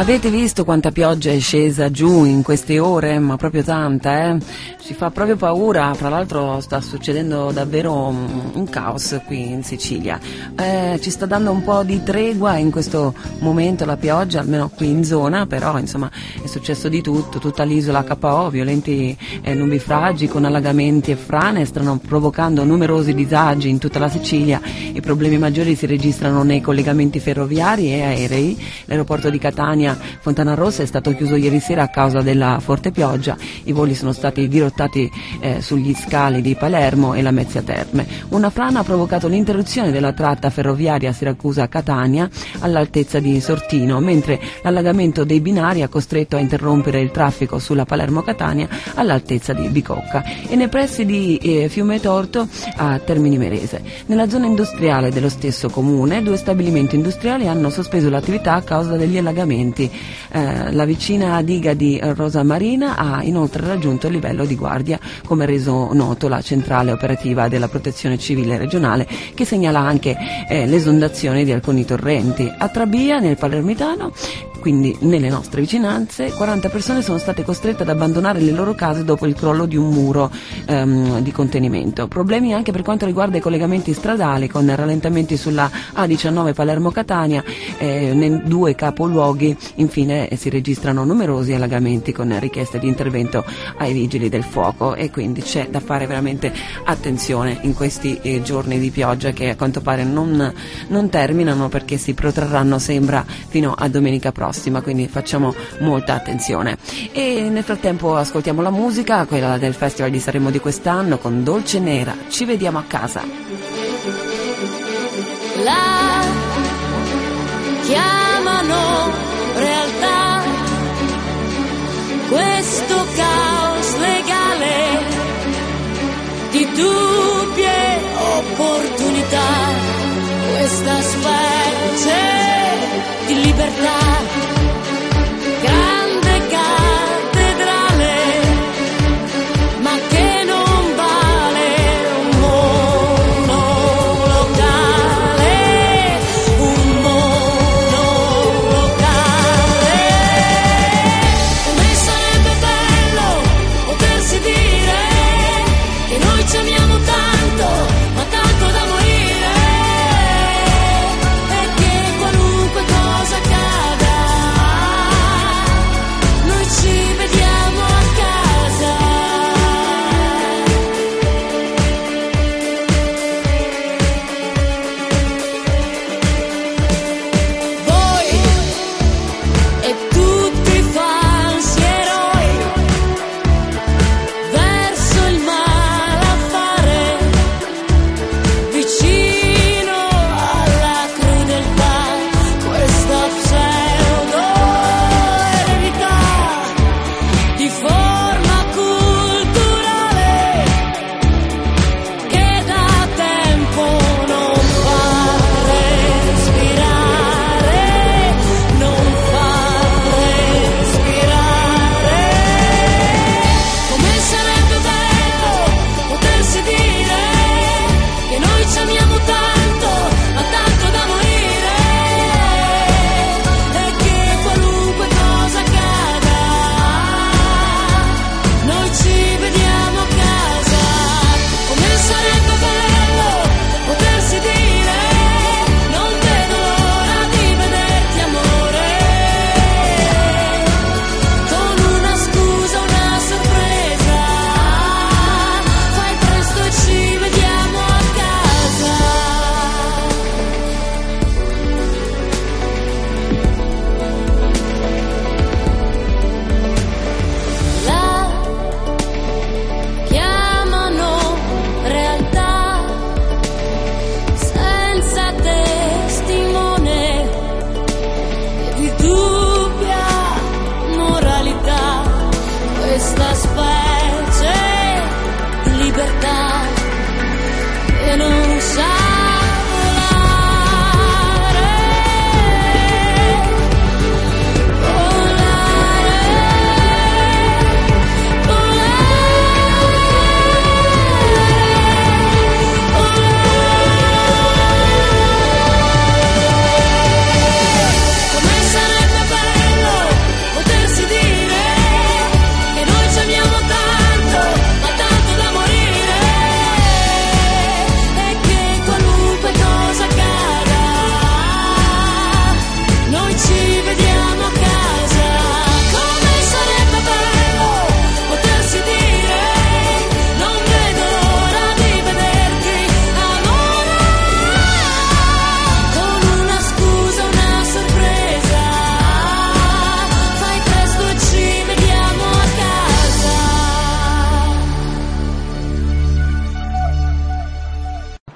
Avete visto quanta pioggia è scesa giù in queste ore? Ma proprio tanta, eh? Ci fa proprio paura. Tra l'altro sta succedendo davvero un, un caos qui in Sicilia. Eh, ci sta dando un po' di tregua in questo momento la pioggia, almeno qui in zona, però insomma è successo di tutto. Tutta l'isola K O, violenti eh, nubifragi con allagamenti e frane stanno provocando numerosi disagi in tutta la Sicilia. I problemi maggiori si registrano nei collegamenti ferroviari e aerei. L'aeroporto di Catania Fontana Rossa è stato chiuso ieri sera a causa della forte pioggia. I voli sono stati dirottati eh, sugli scali di Palermo e Lamezia Terme. Una frana ha provocato l'interruzione della tratta ferroviaria Siracusa-Catania all'altezza di Sortino, mentre l'allagamento dei binari ha costretto a interrompere il traffico sulla Palermo-Catania all'altezza di Bicocca e nei pressi di eh, Fiumetorto a Termini Imerese. Nella zona industriale dello stesso comune due stabilimenti industriali hanno sospeso l'attività a causa degli allagamenti. Eh, la vicina diga di Rosa Marina ha inoltre raggiunto il livello di guardia, come reso noto la centrale operativa della protezione civile regionale, che segnala anche eh, l'esondazione di alcuni torrenti. A Trabia, nel Palermitano, quindi nelle nostre vicinanze, quaranta persone sono state costrette ad abbandonare le loro case dopo il crollo di un muro ehm, di contenimento. Problemi anche per quanto riguarda i collegamenti stradali, con rallentamenti sulla A diciannove Palermo-Catania, eh, nei due capoluoghi. Infine eh, si registrano numerosi allagamenti con richieste di intervento ai vigili del fuoco, e quindi c'è da fare veramente attenzione in questi eh, giorni di pioggia che a quanto pare non, non terminano, perché si protrarranno, sembra, fino a domenica prossima, quindi facciamo molta attenzione. E nel frattempo ascoltiamo la musica, quella del Festival di Sanremo di quest'anno, con Dolce Nera. Ci vediamo a casa. La chiamano realtà questo caos legale di dubbie opportunità, questa specie di libertà, grande cattedrale, ma che non vale un monolocale, un monolocale. Come sarebbe bello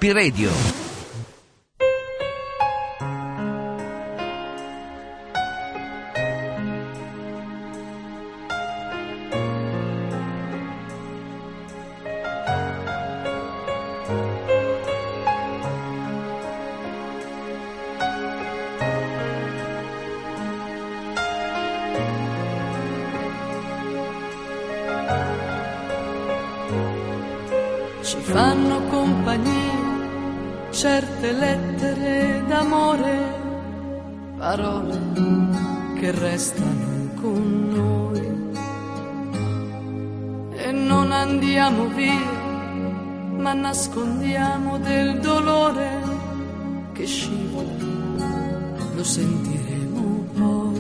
Happy Radio. Ci fanno compagnia certe lettere d'amore, parole che restano con noi. E non andiamo via, ma nascondiamo del dolore che scivola, lo sentiremo poi.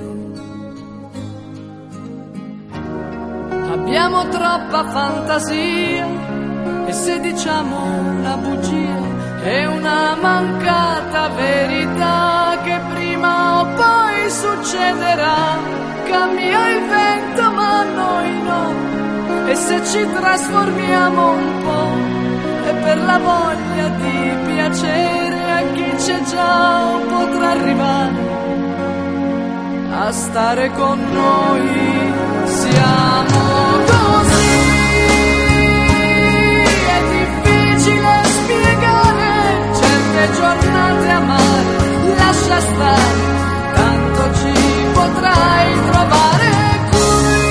Abbiamo troppa fantasia e se diciamo una bugia è una mancata verità che prima o poi succederà. Cambia il vento ma noi no, e se ci trasformiamo un po' è per la voglia di piacere a chi c'è già o potrà arrivare a stare con noi. Siamo così, difficile spiegare certe giornate amare, lascia stare, tanto ci potrai trovare qui,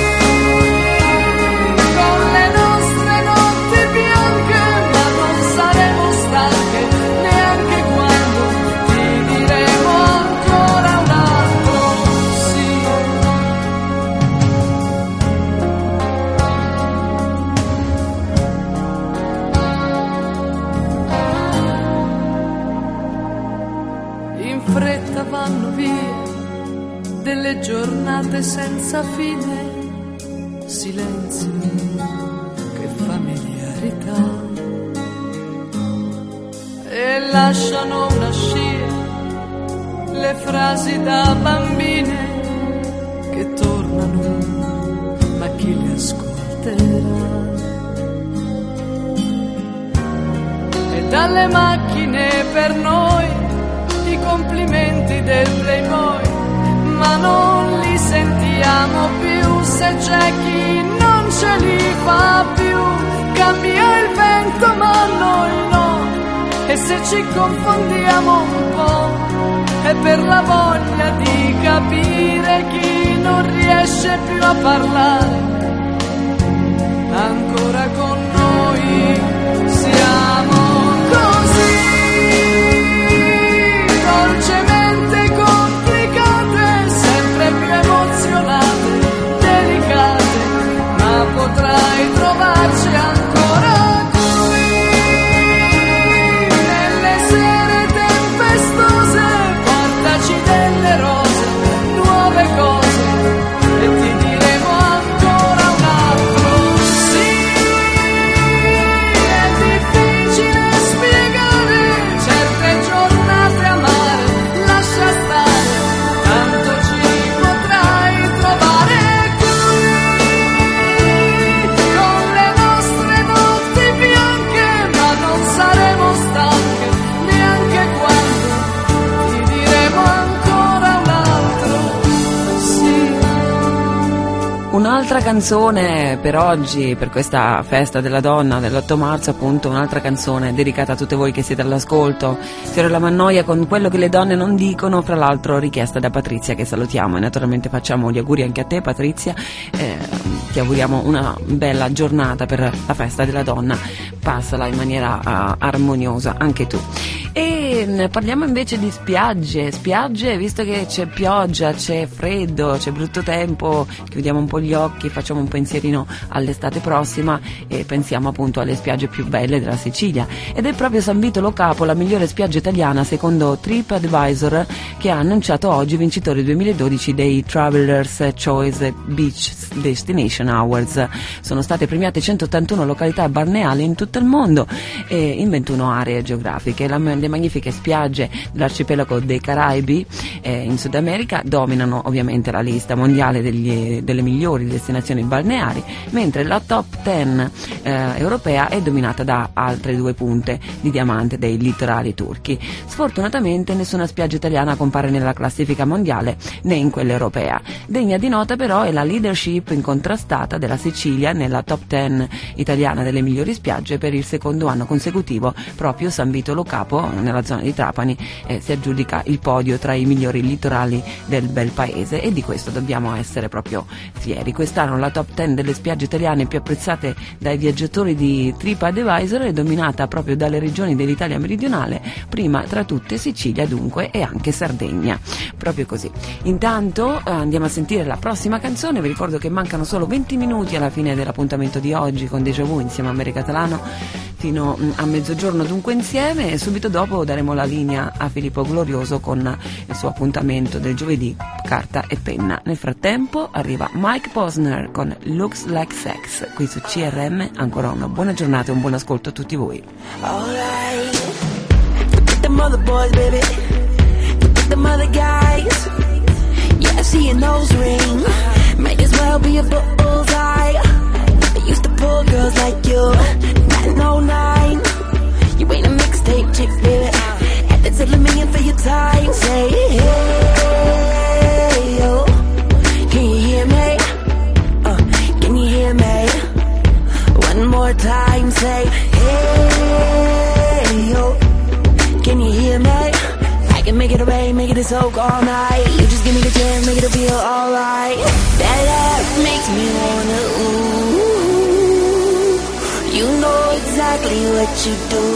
con le nostre notti bianche, ma non saremo stanche neanche quando ti diremo ancora un altro sì. In fretta vanno via delle giornate senza fine, silenzio, che familiarità, e lasciano una scia le frasi da bambine che tornano, ma chi le ascolterà? E dalle macchine per noi i complimenti del Playboy, ma non li sentiamo più se c'è chi non ce li fa più. Cambia il vento ma noi no, e se ci confondiamo un po' è per la voglia di capire chi non riesce più a parlare ancora con noi. Siamo così, dolcemente complicate, sempre più emozionate, delicate, ma potrai trovarci ancora qui, nelle sere tempestose, portaci delle rose, nuove cose, e ti diremo ancora un altro sì. È difficile spiegare certe giornate amare, lascia stare, tanto ci potrai trovare qui, con le nostre notti bianche, ma non saremo stanche neanche quando ti diremo ancora un altro sì. Un'altra canzone per oggi, per questa festa della donna dell'otto marzo, appunto, un'altra canzone dedicata a tutte voi che siete all'ascolto. Fiorella Mannoia con Quello che le donne non dicono, fra l'altro richiesta da Patrizia, che salutiamo, e naturalmente facciamo gli auguri anche a te, Patrizia. Eh, ti auguriamo una bella giornata per la festa della donna, passala in maniera uh, armoniosa anche tu. E mh, parliamo invece di spiagge, spiagge, visto che c'è pioggia, c'è freddo, c'è brutto tempo, chiudiamo un po' gli occhi, facciamo un pensierino all'estate prossima e pensiamo appunto alle spiagge più belle della Sicilia, ed è proprio San Vito Lo Capo la migliore spiaggia italiana secondo TripAdvisor, che ha annunciato oggi vincitore duemiladodici dei Travelers Choice Beach Destination Awards. Sono state premiate centottantuno località balneari in tutto il mondo e in ventuno aree geografiche. La, le le magnifiche spiagge dell'arcipelago dei Caraibi eh, in Sud America dominano ovviamente la lista mondiale degli, delle migliori destinazioni balneari, mentre la top dieci eh, europea è dominata da altre due punte di diamante dei litorali turchi. Sfortunatamente nessuna spiaggia italiana compare nella classifica mondiale né in quella europea. Degna di nota però è la leadership incontrastata della Sicilia nella top dieci italiana delle migliori spiagge per il secondo anno consecutivo. Proprio San Vito Lo Capo, nella zona di Trapani, eh, si aggiudica il podio tra i migliori litorali del bel paese, e di questo dobbiamo essere proprio fieri. Quest'anno la top dieci delle spiagge italiane più apprezzate dai viaggiatori di TripAdvisor è dominata proprio dalle regioni dell'Italia meridionale, prima tra tutte Sicilia dunque e anche Sardegna. Proprio così. Intanto eh, andiamo a sentire la prossima canzone. Vi ricordo che mancano solo venti minuti alla fine dell'appuntamento di oggi con Déjà Vu insieme a America Catalano fino a mezzogiorno dunque insieme, e subito dopo daremo la linea a Filippo Glorioso con il suo appuntamento del giovedì carta e penna. Nel frattempo arriva Mike Posner con Looks Like Sex qui su C R M. Ancora una buona giornata e un buon ascolto a tutti voi. Alright, forget them other boys, baby. Forget them other guys. Yeah, I see your nose ring. Might as well be a bullseye. I used to pull girls like you. nine oh nine. You ain't a mixtape chick, baby. Had to tell a million for your time. Say, hey, yo. Can you hear me? Uh, can you hear me? One more time, say, hey, yo. Can you hear me? I can make it a rain, make it a soak all night. You just give me the chance, make it feel alright. That ass makes me wanna ooh. You know exactly what you do.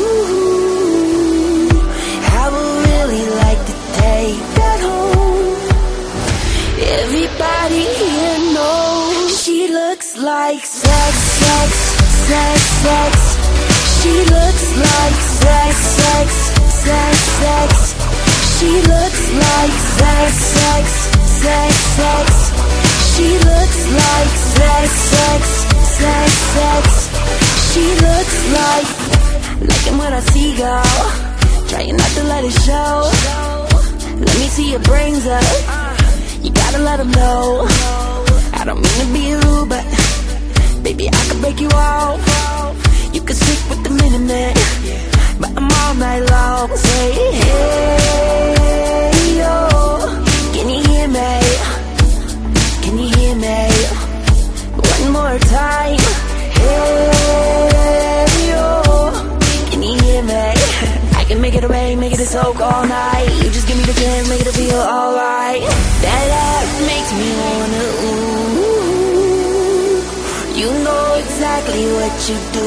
I would really like to take that home. Everybody here knows she looks like sex, sex, sex, sex. She looks like sex, sex, sex, sex. She looks like sex, sex, sex, sex. She looks like sex, sex, sex, sex. She looks like, like I'm when I see girl, trying not to let it show. Let me see your brains up, you gotta let them know. I don't mean to be rude, but baby I can break you off. You can stick with the Minutemen, but I'm all night long. Say, hey, yo, can you hear me? Can you hear me? One more time. Hey, yo, can you hear me? I can make it a rain, make it a soak all night. You just give me the chance, make it feel alright. That ass makes me wanna ooh. You know exactly what you do.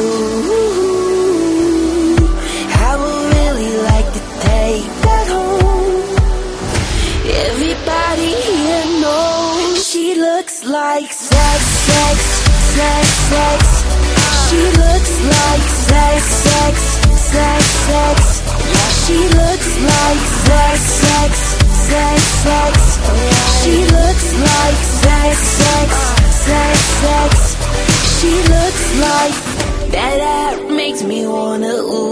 I would really like to take that home. Everybody here knows she looks like sex, sex, sex, sex. She looks like sex, sex, sex, sex. She looks like sex, sex, sex, sex. She looks like sex, sex, sex, sex. She looks like that ass makes me wanna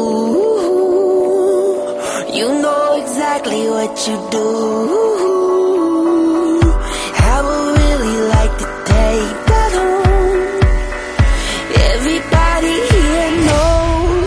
ooh. You know exactly what you do. I would really like to take that home. Everybody here knows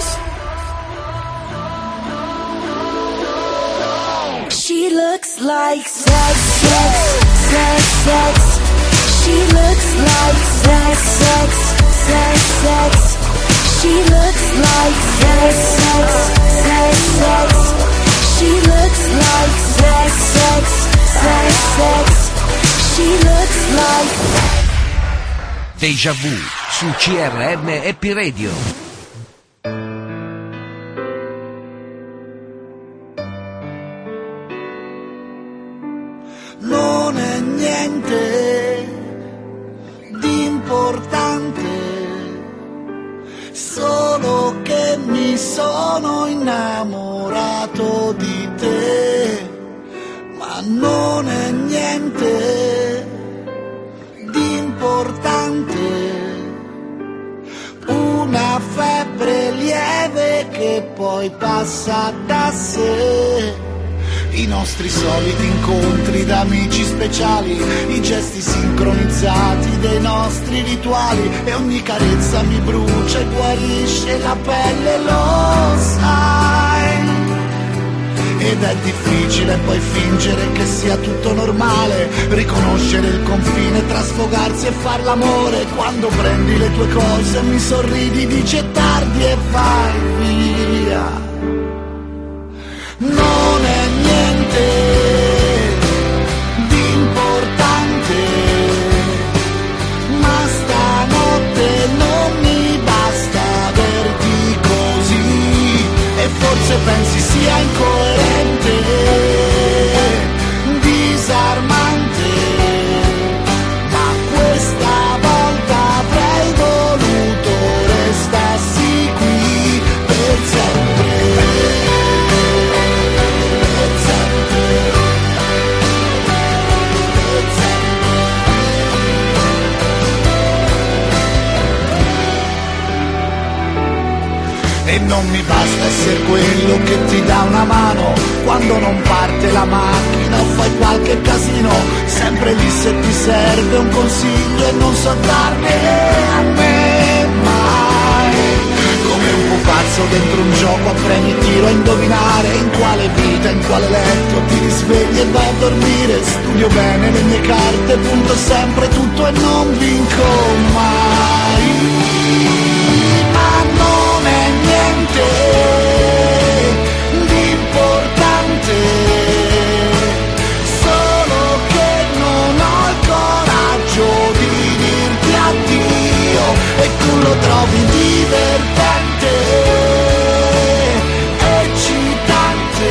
she looks like sex, sex, sex, sex. She looks like sex, sex, sex, sex. She looks like sex, sex, sex, sex. She looks like sex, sex, sex, sex. She looks like Déjà Vu su C R M Happy Radio. Non è niente di importante, solo che mi sono innamorato di te. Ma non è niente di importante, una una febbre lieve che poi passa da sé. I nostri soliti incontri d'amici speciali, i gesti sincronizzati dei nostri rituali, e ogni carezza mi brucia e guarisce la pelle, lo sai. Ed è difficile poi fingere che sia tutto normale, riconoscere il confine tra sfogarsi e far l'amore, quando prendi le tue cose mi sorridi, dici è tardi e vai via. Non è niente di importante, ma stanotte non mi basta averti così, e forse pensi sia incoerente, disarmante, ma questa volta avrei voluto restassi qui per sempre. E non mi basta essere quello che ti dà una mano quando non parte la macchina o fai qualche casino, sempre lì se ti serve un consiglio e non so darne a me mai. Come un pupazzo dentro un gioco a premi tiro a indovinare in quale vita, in quale letto ti risvegli e vai a dormire. Studio bene le mie carte, punto sempre tutto e non vinco mai. Ma non è niente di importante, solo che non ho il coraggio di dirti addio, e tu lo trovi divertente, eccitante.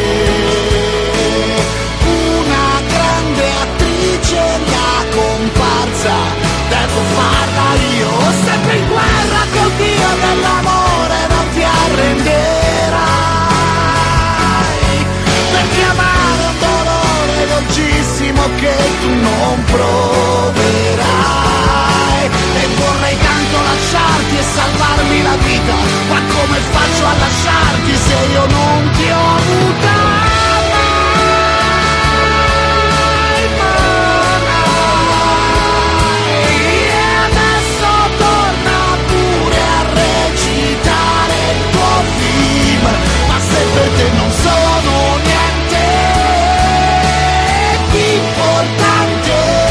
Una grande attrice, la comparsa, devo farla io, sempre in guerra col dio dell'amore, non ti arrenderai, perché amare è un dolore dolcissimo che tu non proverai. E vorrei tanto lasciarti e salvarmi la vita, ma come faccio a lasciarti se io non ti ho avuta? Ma se per te non sono niente di importante,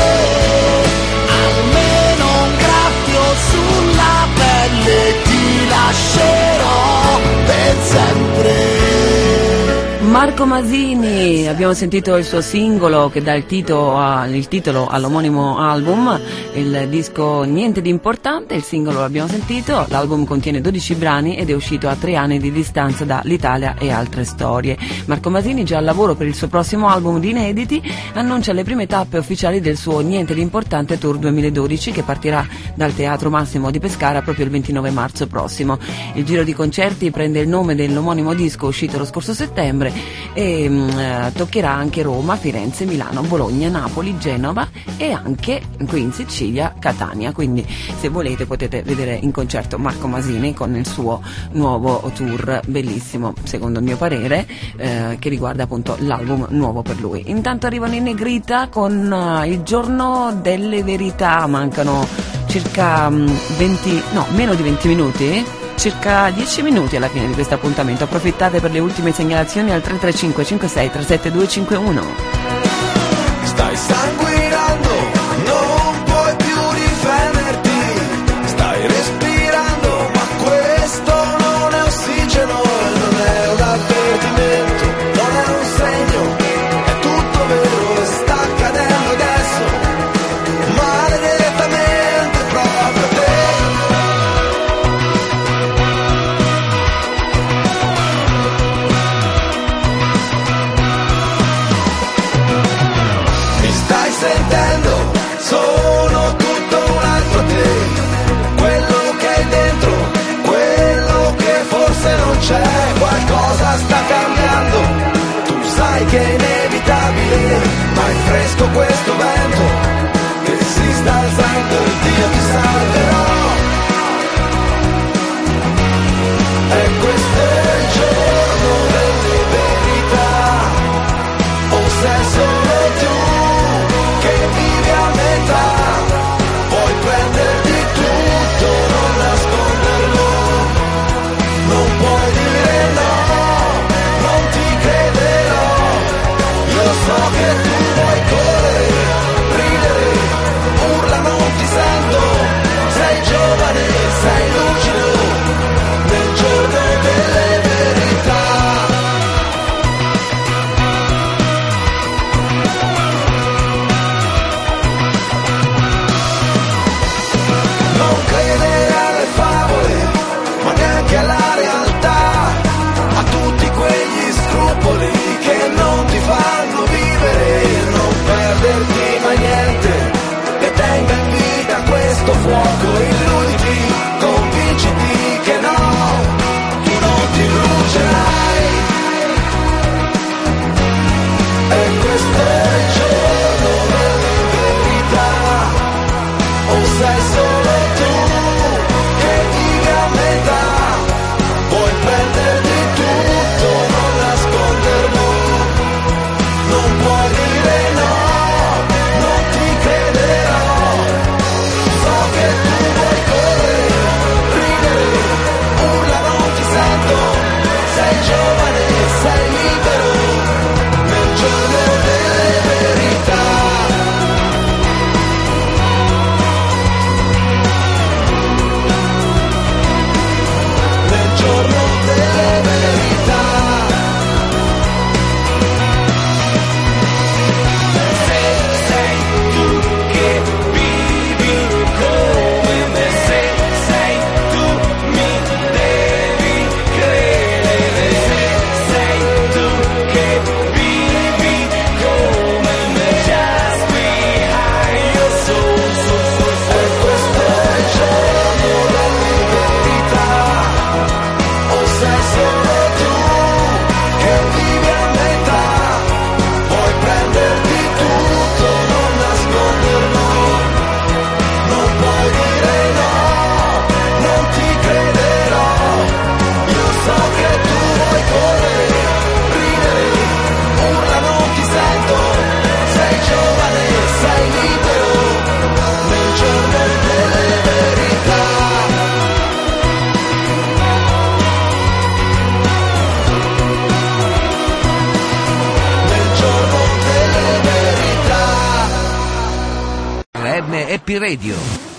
almeno un graffio sulla pelle ti lascerò per sempre. Marco Masini, abbiamo sentito il suo singolo che dà il titolo, a, il titolo all'omonimo album, il disco Niente di importante, il singolo l'abbiamo sentito, l'album contiene dodici brani ed è uscito a tre anni di distanza da L'Italia e altre storie. Marco Masini, già al lavoro per il suo prossimo album di inediti, annuncia le prime tappe ufficiali del suo Niente di importante Tour duemiladodici, che partirà dal Teatro Massimo di Pescara proprio il ventinove marzo prossimo. Il giro di concerti prende il nome dell'omonimo disco uscito lo scorso settembre e mh, toccherà anche Roma, Firenze, Milano, Bologna, Napoli, Genova e anche qui in Sicilia, Catania. Quindi se volete potete vedere in concerto Marco Masini con il suo nuovo tour bellissimo, secondo il mio parere, eh, che riguarda appunto l'album nuovo per lui. Intanto arrivano in Negrita con uh, Il giorno delle verità, mancano circa um, venti, no, meno di venti minuti, circa dieci minuti alla fine di questo appuntamento. Approfittate per le ultime segnalazioni al tre tre cinque cinque sei tre sette due cinque uno. Stai sanguinando, non puoi più difenderti, stai respirando, ma questo non è ossigeno e non è un avvertimento, non è un segno, è tutto vero e sta accadendo adesso, maledettamente proprio a te. Mi sta Happy Radio.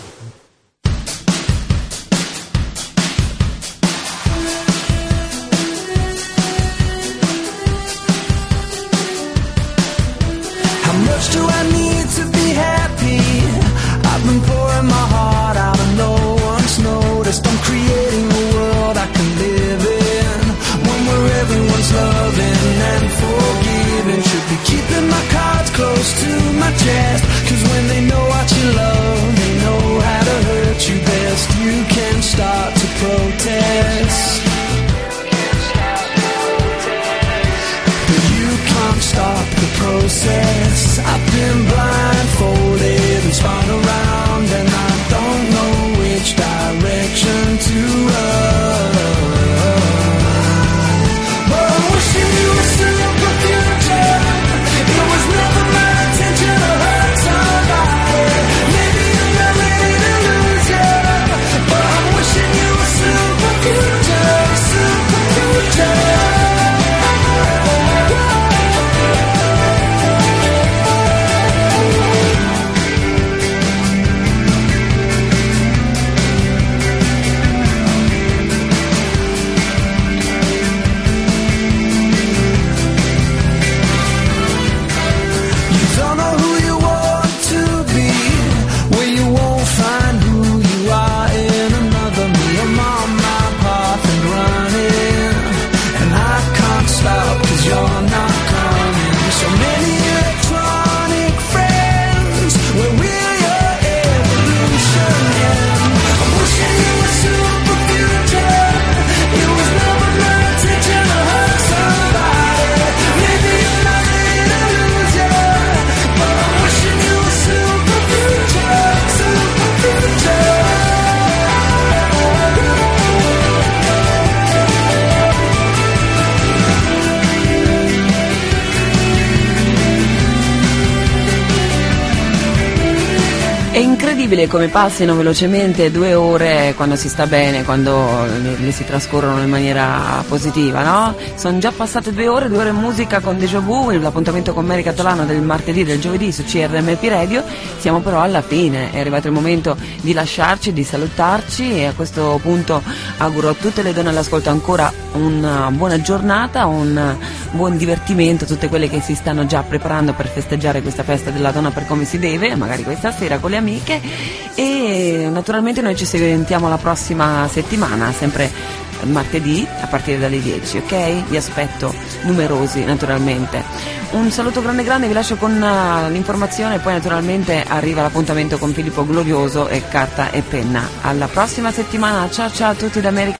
much do I need to be happy? I've been pouring my heart out and no one's noticed. I'm creating a world I can live in, one where everyone's loving and forgiving. Should be keeping my cards close to my chest, cause when they know what you love, they know how to hurt you best. You can start to protest, can't stop the process. I've been blindfolded and spun around, and I don't know which direction to run. But I'm wishing you a simple future. It was never my intention to hurt somebody. Maybe you're ready to lose you, but I'm wishing you a simple future, a simple future. È incredibile come passino velocemente due ore quando si sta bene, quando le, le si trascorrono in maniera positiva, no? Sono già passate due ore, due ore in musica con Déjà Vu, l'appuntamento con Mary Catalano del martedì e del giovedì su C R M P Radio. Siamo però alla fine, è arrivato il momento di lasciarci, di salutarci, e a questo punto auguro a tutte le donne all'ascolto ancora una buona giornata, un buon divertimento, tutte quelle che si stanno già preparando per festeggiare questa festa della donna per come si deve, magari questa sera con le amiche, e naturalmente noi ci sentiamo la prossima settimana, sempre martedì a partire dalle dieci, ok? Vi aspetto numerosi naturalmente. Un saluto grande grande, vi lascio con uh, l'informazione, poi naturalmente arriva l'appuntamento con Filippo Glorioso e carta e penna. Alla prossima settimana, ciao ciao a tutti da America.